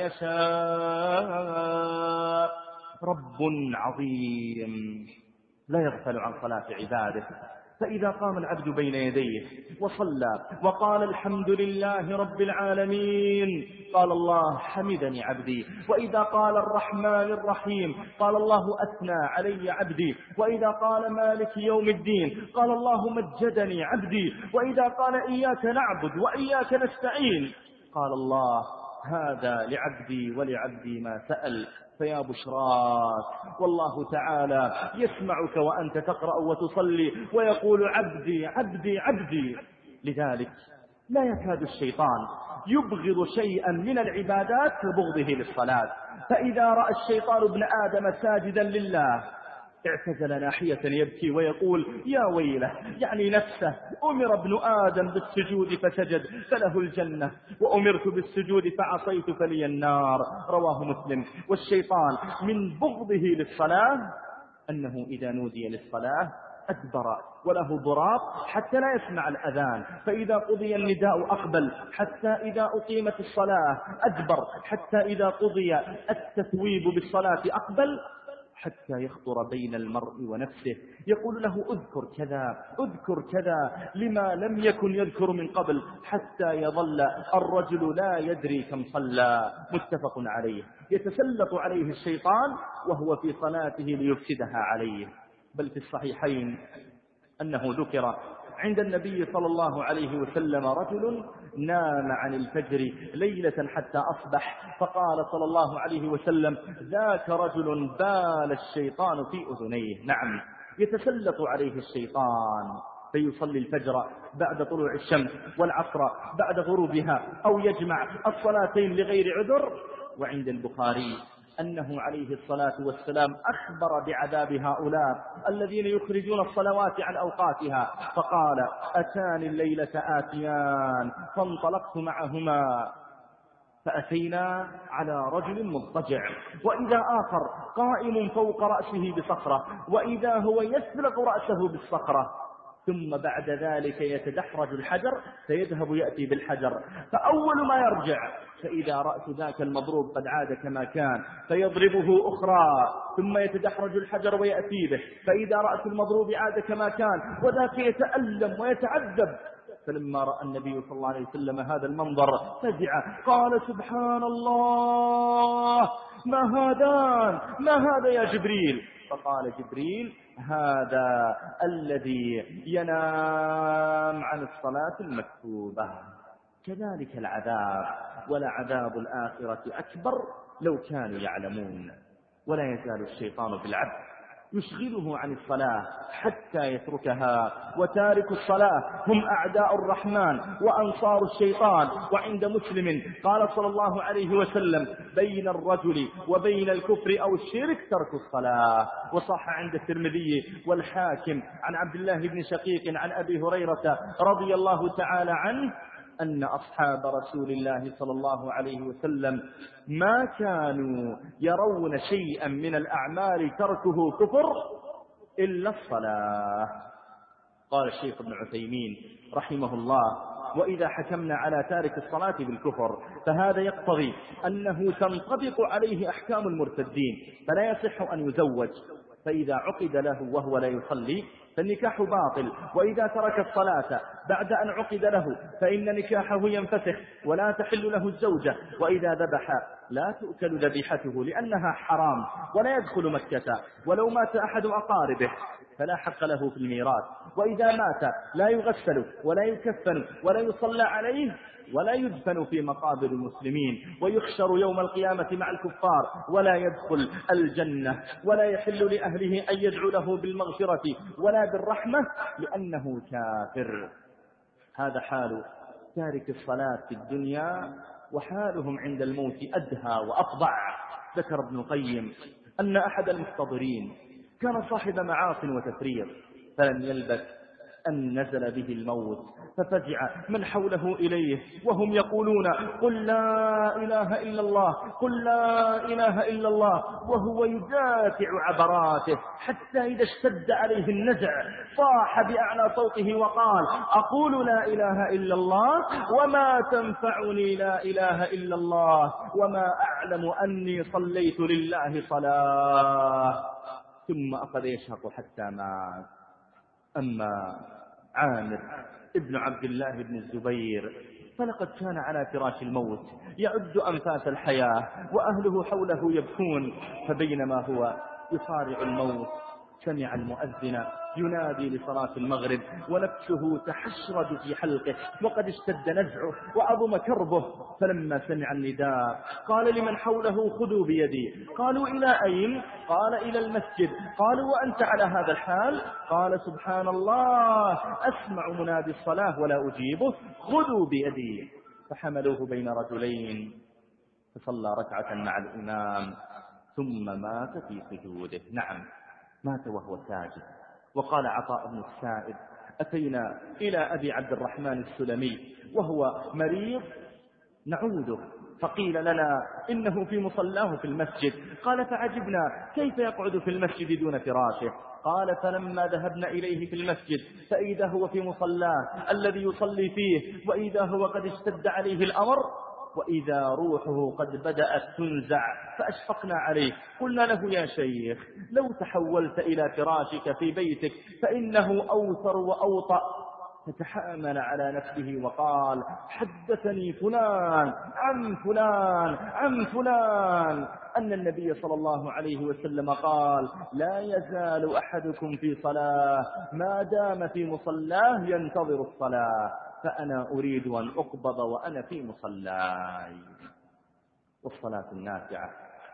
يشاء. رب عظيم لا يغفل عن صلاة عباده، فإذا قام العبد بين يديه وصلى وقال الحمد لله رب العالمين قال الله حمدني عبدي، وإذا قال الرحمن الرحيم قال الله أثنى علي عبدي، وإذا قال مالك يوم الدين قال الله مجدني عبدي، وإذا قال إياك نعبد وإياك نستعين قال الله هذا لعبدي ولعبدي ما سأل. فيا بشراك، والله تعالى يسمعك وأنت تقرأ وتصلي ويقول عبدي عبدي عبدي. لذلك لا يكاد الشيطان يبغض شيئا من العبادات كبغضه للصلاة، فإذا رأى الشيطان ابن آدم ساجدا لله اعتزل ناحية يبكي ويقول يا ويله، يعني نفسه، أمر ابن آدم بالسجود فسجد فله الجنة، وأمرت بالسجود فعصيت فلي النار. رواه مسلم. والشيطان من بغضه للصلاة أنه إذا نودي للصلاة أدبر وله ضراب حتى لا يسمع الأذان، فإذا قضي النداء أقبل، حتى إذا أقيمت الصلاة أدبر، حتى إذا قضي التثويب بالصلاة أقبل، حتى يخطر بين المرء ونفسه، يقول له اذكر كذا اذكر كذا لما لم يكن يذكر من قبل، حتى يظل الرجل لا يدري كم صلى. متفق عليه. يتسلط عليه الشيطان وهو في صلاته ليفسدها عليه. بل في الصحيحين أنه ذكر عند النبي صلى الله عليه وسلم رجل نام عن الفجر ليلة حتى أصبح، فقال صلى الله عليه وسلم ذاك رجل بال الشيطان في أذنيه. نعم، يتسلط عليه الشيطان فيصلي الفجر بعد طلوع الشمس والعصر بعد غروبها، أو يجمع الصلاتين لغير عذر. وعند البخاري أنه عليه الصلاة والسلام أخبر بعذاب هؤلاء الذين يخرجون الصلوات عن أوقاتها، فقال أتاني الليلة آتيان فانطلقت معهما فأتينا على رجل مضطجع، وإذا آخر قائم فوق رأسه بصخرة، وإذا هو يسلق رأسه بالصخرة، ثم بعد ذلك يتدحرج الحجر فيذهب يأتي بالحجر، فأول ما يرجع فإذا رأس ذاك المضروب قد عاد كما كان فيضربه أخرى، ثم يتدحرج الحجر ويأتي به، فإذا رأس المضروب عاد كما كان، وذاك يتألم ويتعذب. فلما رأى النبي صلى الله عليه وسلم هذا المنظر فزع، قال سبحان الله ما هذان ما هذا يا جبريل؟ فقال جبريل هذا الذي ينام عن الصلاة المكتوبة. كذلك العذاب، ولعذاب الآخرة أكبر لو كانوا يعلمون. ولا يزال الشيطان بالعبد يشغله عن الصلاة حتى يتركها، وتارك الصلاة هم أعداء الرحمن وأنصار الشيطان. وعند مسلم قال صلى الله عليه وسلم بين الرجل وبين الكفر أو الشرك ترك الصلاة. وصح عند الترمذي والحاكم عن عبد الله بن شقيق عن أبي هريرة رضي الله تعالى عنه أن أصحاب رسول الله صلى الله عليه وسلم ما كانوا يرون شيئا من الأعمال تركه كفر إلا الصلاة. قال الشيخ ابن عثيمين رحمه الله وإذا حكمنا على تارك الصلاة بالكفر فهذا يقتضي أنه تنطبق عليه أحكام المرتدين، فلا يصح أن يزوج، فإذا عقد له وهو لا يصلي فالنكاح باطل، وإذا ترك الصلاة بعد أن عقد له فإن نكاحه ينفسخ ولا تحل له الزوجة، وإذا ذبح لا تؤكل ذبيحته لأنها حرام ولا يدخل مكة، ولو مات أحد أقاربه فلا حق له في الميراث، وإذا مات لا يغسل ولا يكفن ولا يصلى عليه ولا يدفن في مقابر المسلمين، ويحشر يوم القيامة مع الكفار ولا يدخل الجنة، ولا يحل لأهله أن يدعو له بالمغفرة ولا بالرحمة لأنه كافر. هذا حال تارك الصلاة في الدنيا، وحالهم عند الموت أدهى وأفظع. ذكر ابن القيم أن أحد المحتضرين كان صاحب معاص وتفريط، فلم يلبث أن نزل به الموت ففزع من حوله إليه وهم يقولون قل لا إله إلا الله قل لا إله إلا الله، وهو يدافع عبراته حتى إذا اشتد عليه النزع صاح بأعلى صوته وقال أقول لا إله إلا الله وما تنفعني لا إله إلا الله وما أعلم أني صليت لله صلاة، ثم أخذ يشهق حتى مات. أما عامر ابن عبد الله بن الزبير فلقد كان على فراش الموت يعد أنفاس الحياة وأهله حوله يبكون، فبينما هو يصارع الموت سمع المؤذن ينادي لصلاة المغرب ونفسه تحشرد في حلقه وقد اشتد نزعه وعظم كربه، فلما سمع النداء قال لمن حوله خذوا بيدي، قالوا إلى أين؟ قال إلى المسجد. قالوا وأنت على هذا الحال؟ قال سبحان الله أسمع منادي الصلاة ولا أجيبه، خذوا بيدي. فحملوه بين رجلين فصلى ركعة مع الإمام ثم مات في سجوده. نعم مات وهو ساجد. وقال عطاء بن السائب أتينا إلى أبي عبد الرحمن السلمي وهو مريض نعوده، فقيل لنا إنه في مصلاه في المسجد، قال فعجبنا كيف يقعد في المسجد دون فراشه؟ قال فلما ذهبنا إليه في المسجد فإذا هو في مصلاه الذي يصلي فيه، وإذا هو قد اشتد عليه الأمر وإذا روحه قد بدأت تنزع فأشفقنا عليه، قلنا له يا شيخ لو تحولت إلى فراشك في بيتك فإنه أوثر وأوطأ. فتحامل على نفسه وقال حدثني فلان عن فلان عن فلان أن النبي صلى الله عليه وسلم قال لا يزال أحدكم في صلاة ما دام في مصلاه ينتظر الصلاة، فأنا أريد أن أقبض وأنا في مصلاي. والصلاة النافعة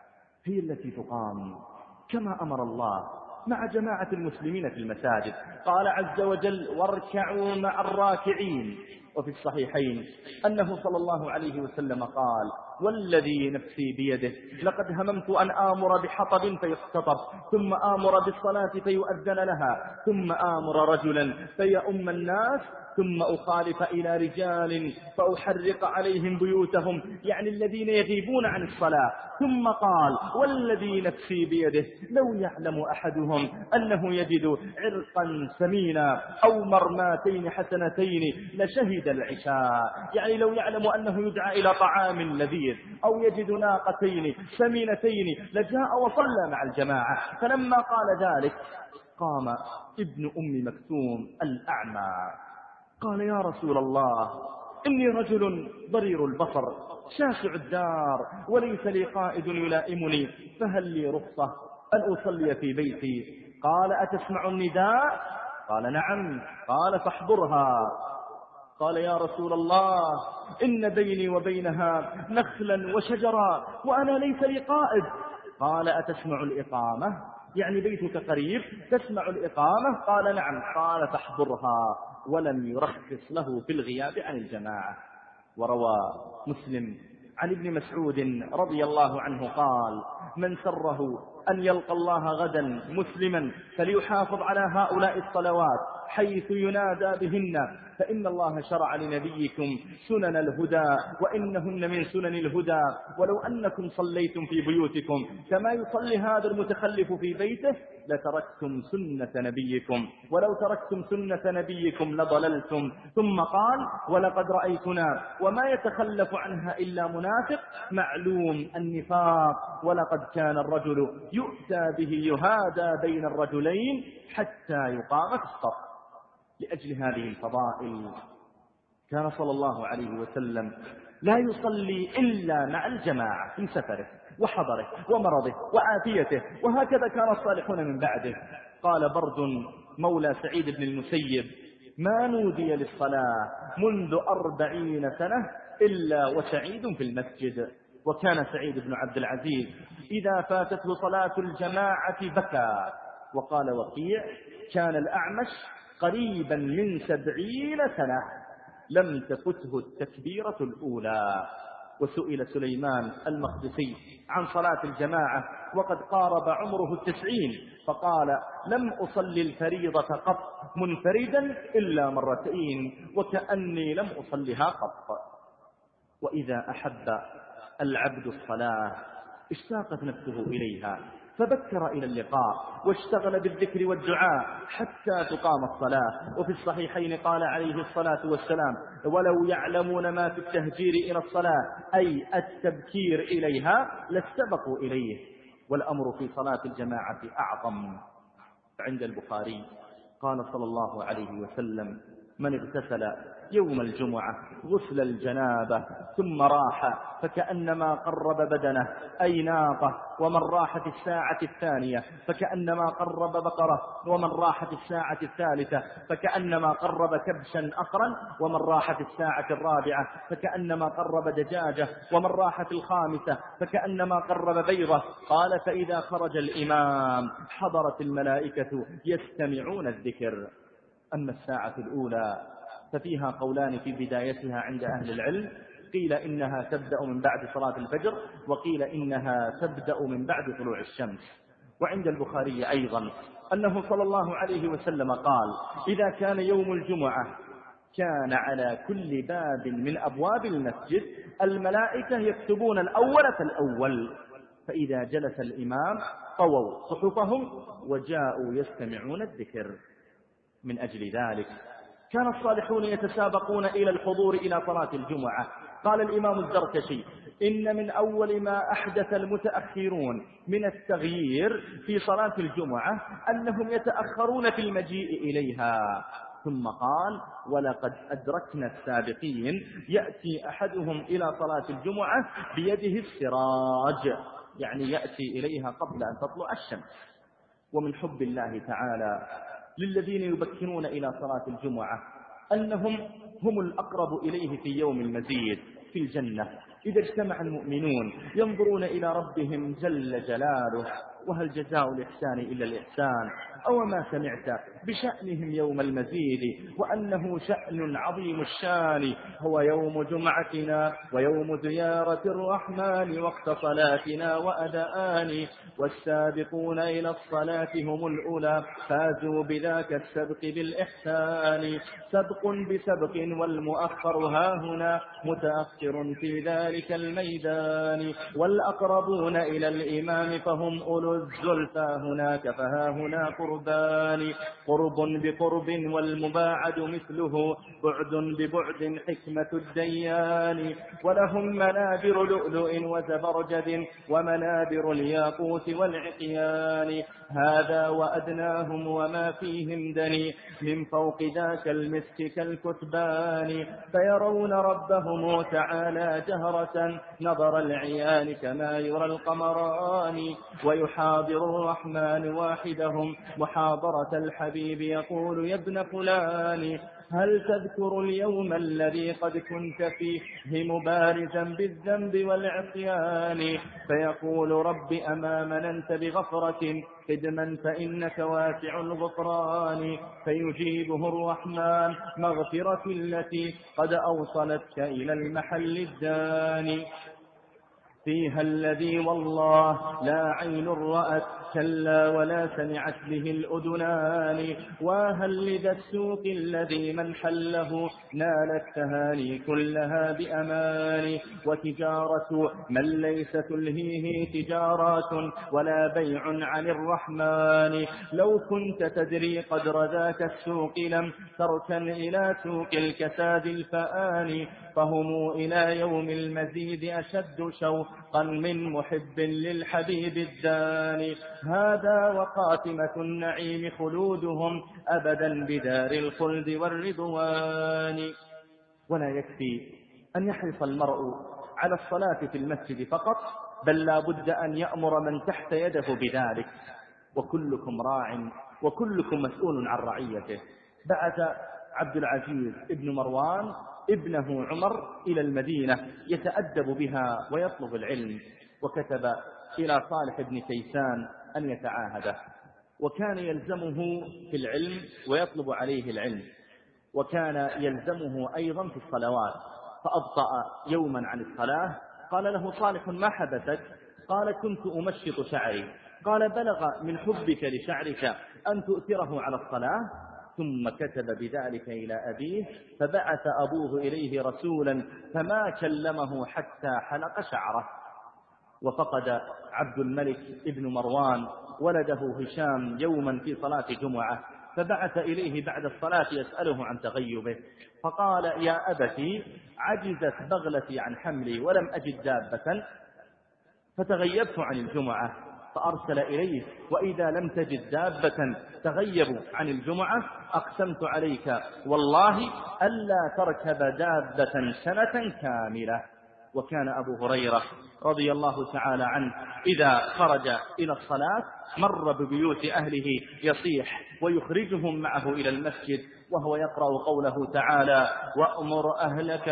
هي التي تقام كما أمر الله مع جماعة المسلمين في المساجد، قال عز وجل واركعوا مع الراكعين. وفي الصحيحين أنه صلى الله عليه وسلم قال والذي نفسي بيده لقد هممت أن آمر بحطب فيختطب ثم آمر بالصلاة فيؤذن لها ثم آمر رجلا فيؤم الناس ثم أخالف إلى رجال فأحرق عليهم بيوتهم، يعني الذين يغيبون عن الصلاة. ثم قال والذي نفسي بيده لو يعلم أحدهم أنه يجد عرقا سمينا أو مرماتين حسنتين لشهد العشاء، يعني لو يعلم أنه يدعى إلى طعام لذيذ أو يجد ناقتين سمينتين لجاء وصلى مع الجماعة. فلما قال ذلك قام ابن أم مكتوم الأعمى قال يا رسول الله إني رجل ضرير البصر شاسع الدار وليس لي قائد يلائمني، فهل لي رخصة أن أصلي في بيتي؟ قال أتسمع النداء؟ قال نعم. قال فاحضرها. قال يا رسول الله إن بيني وبينها نخلا وشجرا وأنا ليس لي قائد. قال أتسمع الإقامة؟ يعني بيتك قريب تسمع الإقامة؟ قال نعم. قال فاحضرها. ولم يرخص له في الغياب عن الجماعة. وروى مسلم عن ابن مسعود رضي الله عنه قال من سره أن يلقى الله غدا مسلما فليحافظ على هؤلاء الصلوات حيث ينادى بهن، فإن الله شرع لنبيكم سنن الهدى وإنهن من سنن الهدى، ولو أنكم صليتم في بيوتكم كما يصلي هذا المتخلف في بيته لتركتم سنة نبيكم، ولو تركتم سنة نبيكم لضللتم. ثم قال ولقد رأيتنا وما يتخلف عنها إلا منافق معلوم النفاق، ولقد كان الرجل يؤتى به يهادى بين الرجلين حتى يقام في الصف. لأجل هذه الفضائل كان صلى الله عليه وسلم لا يصلي إلا مع الجماعة في سفره وحضره ومرضه وعافيته، وهكذا كان الصالحون من بعده. قال برد مولى سعيد بن المسيب ما نودي للصلاة منذ أربعين سنة إلا وسعيد في المسجد. وكان سعيد بن عبد العزيز إذا فاتته صلاة الجماعة بكى. وقال وقيع كان الأعمش قريبا من سبعين سنة لم تفته التكبيرة الأولى. وسئل سليمان المقدسي عن صلاة الجماعة وقد قارب عمره التسعين فقال لم أصلي الفريضة قط منفردا إلا مرتين وكأني لم أصلها قط. وإذا أحب العبد الصلاة اشتاقت نفسه إليها فبكر إلى اللقاء واشتغل بالذكر والدعاء حتى تقام الصلاة. وفي الصحيحين قال عليه الصلاة والسلام ولو يعلمون ما في التهجير إلى الصلاة أي التبكير إليها لاستبقوا إليه. والأمر في صلاة الجماعة أعظم. عند البخاري قال صلى الله عليه وسلم من اغتسل يوم الجمعة غسل الجنابة ثم راح فكأنما قرب بدنه أي ناقة، ومن راح في الساعة الثانية فكأنما قرب بقرة، ومن راح في الساعة الثالثة فكأنما قرب كبشا أقرا، ومن راح في الساعة الرابعة فكأنما قرب دجاجة، ومن راح في الخامسة فكأنما قرب بيضة. قال فإذا خرج الإمام حضرت الملائكة يستمعون الذكر. أما الساعة الأولى ففيها قولان في بدايتها عند أهل العلم، قيل إنها تبدأ من بعد صلاة الفجر وقيل إنها تبدأ من بعد طلوع الشمس. وعند البخاري أيضا أنه صلى الله عليه وسلم قال إذا كان يوم الجمعة كان على كل باب من أبواب المسجد الملائكة يكتبون الأول فالأول، فإذا جلس الإمام طووا صحفهم وجاءوا يستمعون الذكر. من أجل ذلك كان الصالحون يتسابقون إلى الحضور إلى صلاة الجمعة قال الإمام الزركشي إن من أول ما أحدث المتأخرون من التغيير في صلاة الجمعة أنهم يتأخرون في المجيء إليها. ثم قال ولقد أدركنا السابقين يأتي أحدهم إلى صلاة الجمعة بيده السراج، يعني يأتي إليها قبل أن تطلع الشمس. ومن حب الله تعالى للذين يبكرون إلى صلاة الجمعة أنهم هم الأقرب إليه في يوم المزيد في الجنة. إذا اجتمع المؤمنون ينظرون إلى ربهم جل جلاله، وهل جزاء الإحسان إلا الإحسان؟ أو ما سمعت بشأنهم يوم المزيد وأنه شأن عظيم الشان، هو يوم جمعتنا ويوم زيارة الرحمن وقت صلاتنا وأدآن، والسابقون إلى الصلاة هم الأولى فازوا بذاك السبق بالإحسان، سبق بسبق والمؤخر هاهنا متأخر في ذلك الميدان، والأقربون إلى الإمام فهم أولو الزلفى هناك فهاهنا قربان، قرب بقرب والمباعد مثله بعد ببعد حكمة الديان، ولهم منابر لؤلؤ وزبرجد ومنابر الياقوت والعقيان، هذا وأدناهم وما فيهم دني من فوق ذاك المسك كالكتبان، فيرون ربهم تعالى جهرة نظر العيان كما يرى القمران، ويحاضر الرحمن واحدهم محاضرة الحبيب يقول يا ابن فلان هل تذكر اليوم الذي قد كنت فيه مبارزا بالذنب والعصيان، فيقول رب أما مننت بغفرة قدما فإنك واسع الغفران، فيجيبه الرحمن مغفرة التي قد أوصلتك إلى المحل الداني، فيها الذي والله لا عين رأت كلا ولا سمعت به الأذنان، وهل لذا السوق الذي من حله نال التهاني كلها بأمان، وتجارة من ليس تلهيه تجارات ولا بيع عن الرحمن، لو كنت تدري قدر ذاك السوق لم تركن إلى سوق الكساد الفآن، فهم إلى يوم المزيد أشد شوقا من محب للحبيب الداني، هذا وقاتمة النعيم خلودهم أبدا بدار الخلد والرضوان. ولا يكفي أن يحرص المرء على الصلاة في المسجد فقط، بل لا بد أن يأمر من تحت يده بذلك، وكلكم راع وكلكم مسؤول عن رعيته. بعث عبد العزيز ابن مروان ابنه عمر إلى المدينة يتأدب بها ويطلب العلم، وكتب إلى صالح بن كيسان أن يتعاهده، وكان يلزمه في العلم ويطلب عليه العلم، وكان يلزمه أيضا في الصلوات، فأبطأ يوما عن الصلاة. قال له صالح ما حدثك؟ قال كنت أمشط شعري. قال بلغ من حبك لشعرك أن تؤثره على الصلاة؟ ثم كتب بذلك إلى أبيه، فبعث أبوه إليه رسولا فما كلمه حتى حلق شعره. وفقد عبد الملك ابن مروان ولده هشام يوما في صلاة جمعة، فبعث إليه بعد الصلاة يسأله عن تغيبه، فقال يا أبتي عجزت بغلتي عن حملي ولم أجد دابة فتغيبت عن الجمعة، فأرسل إليه وإذا لم تجد دابة تغيب عن الجمعة أقسمت عليك والله ألا تركب دابة سنة كاملة. وكان أبو هريرة رضي الله تعالى عنه إذا خرج إلى الصلاة مر ببيوت أهله يصيح ويخرجهم معه إلى المسجد وهو يقرأ قوله تعالى وأمر أهلك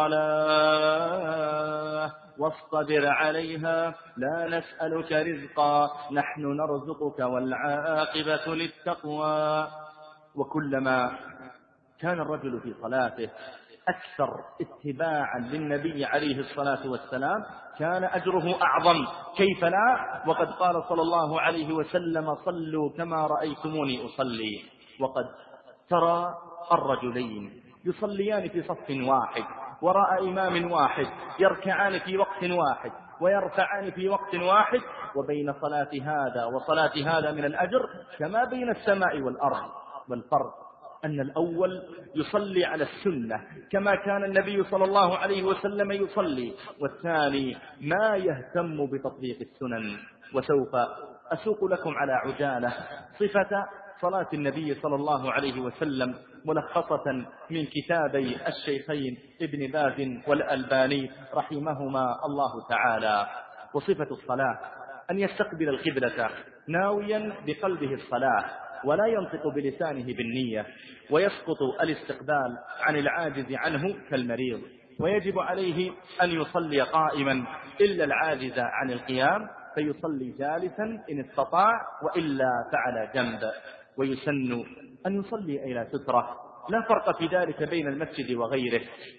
بالصلاة واصطبر عليها لا نسألك رزقا نحن نرزقك والعاقبة للتقوى. وكلما كان الرجل في صلاته أكثر اتباعا للنبي عليه الصلاة والسلام كان أجره أعظم، كيف لا؟ وقد قال صلى الله عليه وسلم صلوا كما رأيتموني أصلي. وقد ترى الرجلين يصليان في صف واحد وراء إمام واحد، يركعان في وقت واحد ويرفعان في وقت واحد، وبين صلاة هذا وصلاة هذا من الأجر كما بين السماء والأرض. والفرق أن الأول يصلي على السنة كما كان النبي صلى الله عليه وسلم يصلي، والثاني ما يهتم بتطبيق السنن. وسوف أسوق لكم على عجالة صفة صلاة النبي صلى الله عليه وسلم ملخصة من كتابي الشيخين ابن باز والألباني رحمهما الله تعالى. وصفة الصلاة أن يستقبل القبلة ناويا بقلبه الصلاة، ولا ينطق بلسانه بالنية، ويسقط الاستقبال عن العاجز عنه كالمريض، ويجب عليه أن يصلي قائما إلا العاجز عن القيام فيصلي جالسا إن استطاع، وإلا فعلى جنب. ويسن أن يصلي إلى سترة، لا فرق في ذلك بين المسجد وغيره،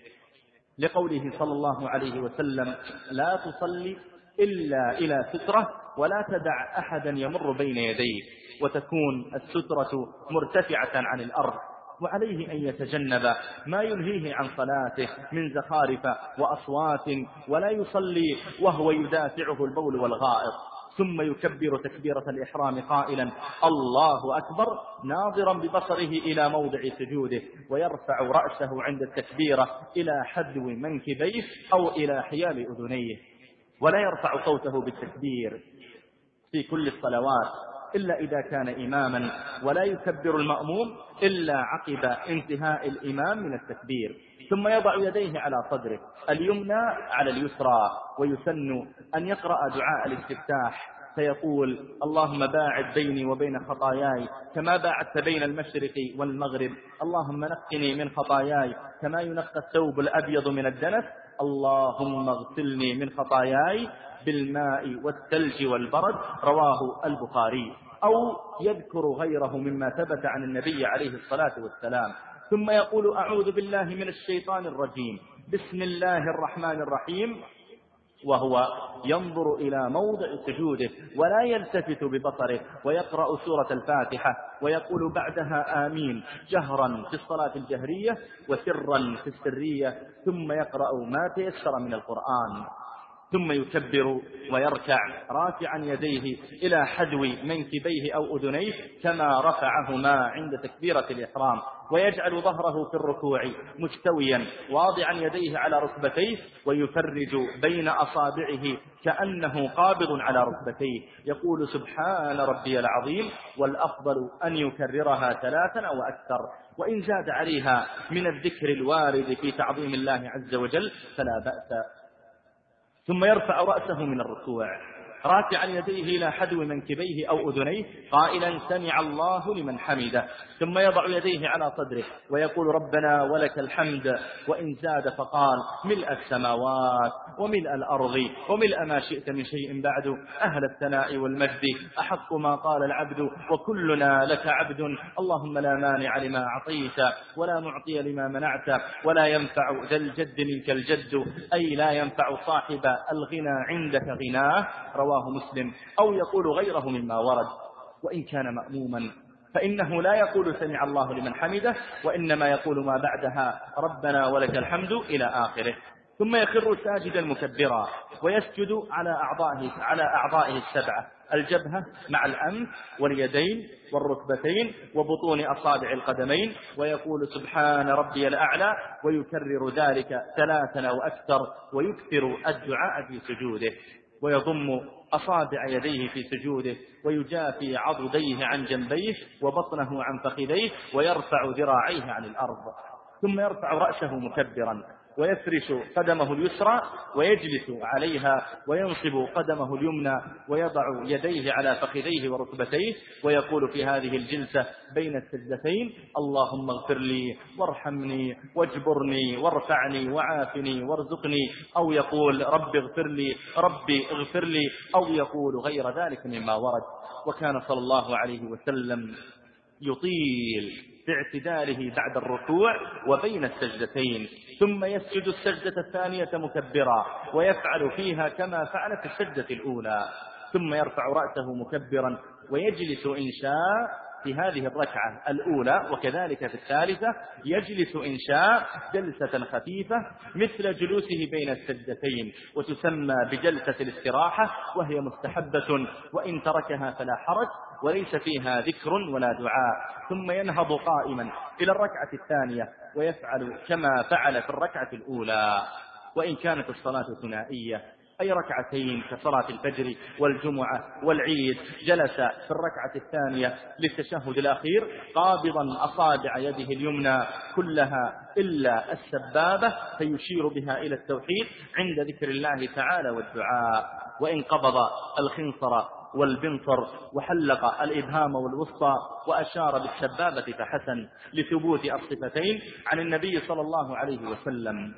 لقوله صلى الله عليه وسلم: لا تصلي إلا إلى سترة ولا تدع أحدا يمر بين يديك، وتكون السترة مرتفعة عن الأرض. وعليه أن يتجنب ما ينهيه عن صلاته من زخارف وأصوات، ولا يصلي وهو يدافعه البول والغائط. ثم يكبر تكبيرة الإحرام قائلا: الله أكبر، ناظرا ببصره إلى موضع سجوده، ويرفع رأسه عند التكبيرة إلى حذو منكبيه أو إلى حيال أذنيه، ولا يرفع صوته بالتكبير في كل الصلوات إلا إذا كان إماما، ولا يكبر المأموم إلا عقب انتهاء الإمام من التكبير. ثم يضع يديه على صدره، اليمنى على اليسرى، ويسن أن يقرأ دعاء الاستفتاح فيقول: اللهم باعد بيني وبين خطاياي كما باعدت بين المشرق والمغرب، اللهم نقني من خطاياي كما ينقى الثوب الأبيض من الدنس، اللهم اغسلني من خطاياي بالماء والثلج والبرد. رواه البخاري. أو يذكر غيره مما ثبت عن النبي عليه الصلاة والسلام. ثم يقول: أعوذ بالله من الشيطان الرجيم، بسم الله الرحمن الرحيم، وهو ينظر إلى موضع سجوده ولا يلتفت ببصره، ويقرأ سورة الفاتحة، ويقول بعدها آمين جهرا في الصلاة الجهرية وسرا في السرية، ثم يقرأ ما تيسر من القرآن. ثم يكبر ويركع رافعا يديه إلى حذو منكبيه أو أذنيه كما رفعهما عند تكبيرة الإحرام، ويجعل ظهره في الركوع مستويا واضعا يديه على ركبتيه، ويفرج بين أصابعه كأنه قابض على ركبتيه، يقول: سبحان ربي العظيم. والأفضل أن يكررها ثلاثا أو أكثر، وإن زاد عليها من الذكر الوارد في تعظيم الله عز وجل فلا بأس. ثم يرفع رأسه من الركوع رافعا يديه إلى حذو منكبيه أو أذنيه قائلا: سمع الله لمن حمده. ثم يضع يديه على صدره ويقول: ربنا ولك الحمد. وإن زاد فقال: ملء السماوات وملء الأرض وملء ما شئت من شيء بعد، أهل الثناء والمجد أحق ما قال العبد، وكلنا لك عبد، اللهم لا مانع لما أعطيت ولا معطي لما منعت ولا ينفع ذا الجد منك الجد، أي لا ينفع صاحب الغنى عندك غناه. رواه مسلم. أو يقول غيره مما ورد. وإن كان مأموما فإنه لا يقول سمع الله لمن حمده، وإنما يقول ما بعدها: ربنا ولك الحمد إلى آخره. ثم يخر ساجدا مكبرا ويسجد على أعضائه على أعضائه السبعة: الجبهة مع الأنف واليدين والركبتين وبطون أصابع القدمين، ويقول: سبحان ربي الأعلى، ويكرر ذلك ثلاثا أو أكثر، ويكثر الدعاء في سجوده، ويضم أصابع يديه في سجوده، ويجافي عضديه عن جنبيه وبطنه عن فخذيه، ويرفع ذراعيه عن الأرض. ثم يرفع رأسه مكبرا ويفرش قدمه اليسرى ويجلس عليها، وينصب قدمه اليمنى، ويضع يديه على فخذيه وركبتيه، ويقول في هذه الجلسة بين السجدتين: اللهم اغفر لي وارحمني واجبرني وارفعني وعافني وارزقني. أو يقول: رب اغفر لي ربي اغفر لي. أو يقول غير ذلك مما ورد. وكان صلى الله عليه وسلم يطيل في اعتداله بعد الركوع وبين السجدتين، ثم يسجد السجدة الثانية مكبرا، ويفعل فيها كما فعل في السجدة الأولى، ثم يرفع رأسه مكبرا ويجلس إن شاء في هذه الركعة الأولى وكذلك في الثالثة يجلس إن شاء جلسة خفيفة مثل جلوسه بين السجدتين، وتسمى بجلسة الاستراحة، وهي مستحبة وإن تركها فلا حرج، وليس فيها ذكر ولا دعاء. ثم ينهض قائما إلى الركعة الثانية ويفعل كما فعل في الركعة الأولى. وإن كانت الصلاة ثنائية أي ركعتين كصلاة الفجر والجمعة والعيد، جلس في الركعة الثانية للتشهد الأخير قابضا أصابع يده اليمنى كلها إلا السبابة، فيشير بها إلى التوحيد عند ذكر الله تعالى والدعاء. وإن قبض الخنصر والبنصر وحلق الإبهام والوسطى وأشار بالسبابة فحسن، لثبوت الصفتين عن النبي صلى الله عليه وسلم.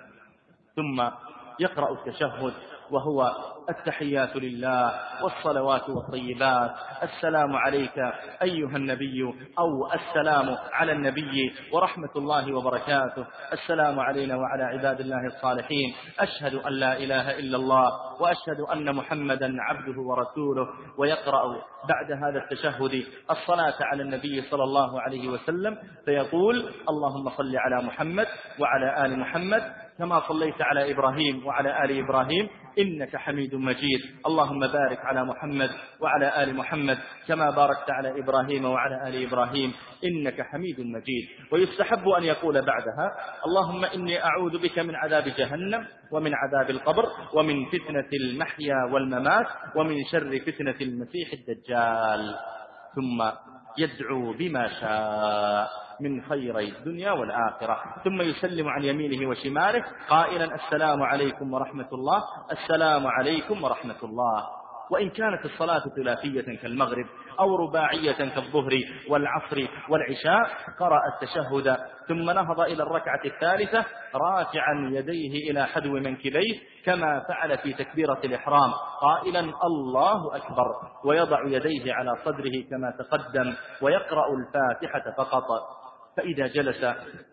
ثم يقرأ التشهد وهو التحيات لله والصلوات والطيبات، السلام عليك أيها النبي، أو السلام على النبي ورحمة الله وبركاته، السلام علينا وعلى عباد الله الصالحين، أشهد أن لا إله إلا الله وأشهد أن محمدا عبده ورسوله. ويقرأ بعد هذا التشهد الصلاة على النبي صلى الله عليه وسلم، فيقول اللهم صل على محمد وعلى آل محمد كما صليت على إبراهيم وعلى آل إبراهيم إنك حميد مجيد، اللهم بارك على محمد وعلى آل محمد كما باركت على إبراهيم وعلى آل إبراهيم إنك حميد مجيد. ويستحب أن يقول بعدها اللهم إني أعوذ بك من عذاب جهنم ومن عذاب القبر ومن فتنة المحيا والممات ومن شر فتنة المسيح الدجال. ثم يدعو بما شاء من خيري الدنيا والآخرة، ثم يسلم عن يمينه وشماله قائلا السلام عليكم ورحمة الله، السلام عليكم ورحمة الله. وإن كانت الصلاة ثلاثية كالمغرب أو رباعية كالظهر والعصر والعشاء قرأ التشهد ثم نهض إلى الركعة الثالثة رافعا يديه إلى حدو منكبيه كما فعل في تكبيرة الإحرام قائلا الله أكبر، ويضع يديه على صدره كما تقدم، ويقرأ الفاتحة فقط. فإذا جلس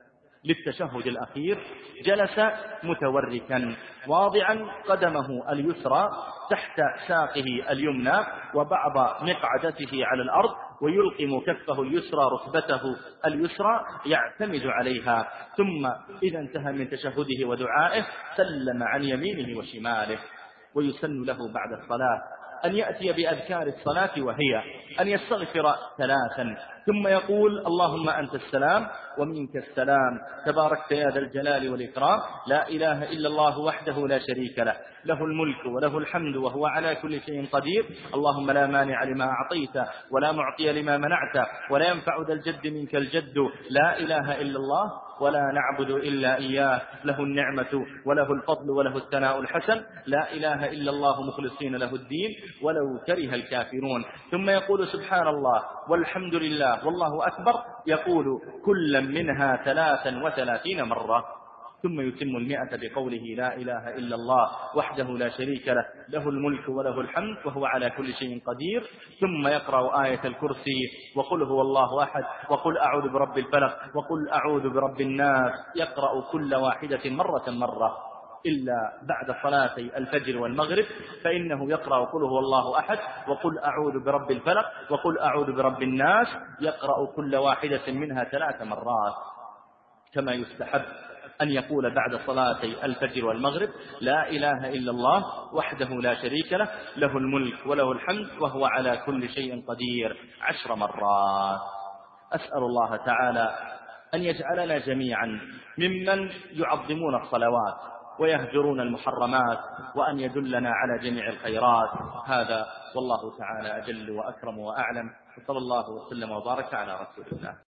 للتشهد الأخير جلس متوركا واضعا قدمه اليسرى تحت ساقه اليمنى وبعض مقعدته على الأرض، ويلقم كفه اليسرى ركبته اليسرى يعتمد عليها. ثم إذا انتهى من تشهده ودعائه سلم عن يمينه وشماله. ويسن له بعد الصلاة أن يأتي بأذكار الصلاة، وهي أن يستغفر ثلاثا ثم يقول اللهم أنت السلام ومنك السلام تباركت يا ذا الجلال والإكرام، لا إله إلا الله وحده لا شريك له، له الملك وله الحمد وهو على كل شيء قدير، اللهم لا مانع لما أعطيت ولا معطي لما منعت ولا ينفع ذا الجد منك الجد، لا إله إلا الله ولا نعبد إلا إياه، له النعمة وله الفضل وله الثناء الحسن، لا إله إلا الله مخلصين له الدين ولو كره الكافرون. ثم يقول سبحان الله والحمد لله والله أكبر، يقول كلا منها ثلاثا وثلاثين مرة. ثم يتم المئة بقوله لا إله إلا الله وحده لا شريك له، له الملك وله الحمد وهو على كل شيء قدير. ثم يقرأ آية الكرسي وقل هو الله أحد وقل أعوذ برب الفلق وقل أعوذ برب الناس، يقرأ كل واحدة مرة مرة، إلا بعد صلاتي الفجر والمغرب فإنه يقرأ قل هو الله أحد وقل أعوذ برب الفلق وقل أعوذ برب الناس، يقرأ كل واحدة منها ثلاث مرات. كما يستحب أن يقول بعد صلاتي الفجر والمغرب لا إله إلا الله وحده لا شريك له، له الملك وله الحمد وهو على كل شيء قدير عشر مرات. أسأل الله تعالى أن يجعلنا جميعا ممن يعظمون الصلوات ويهجرون المحرمات، وأن يدلنا على جميع الخيرات. هذا والله تعالى أجل وأكرم وأعلم، وصلى الله وسلم وبارك على رسول الله.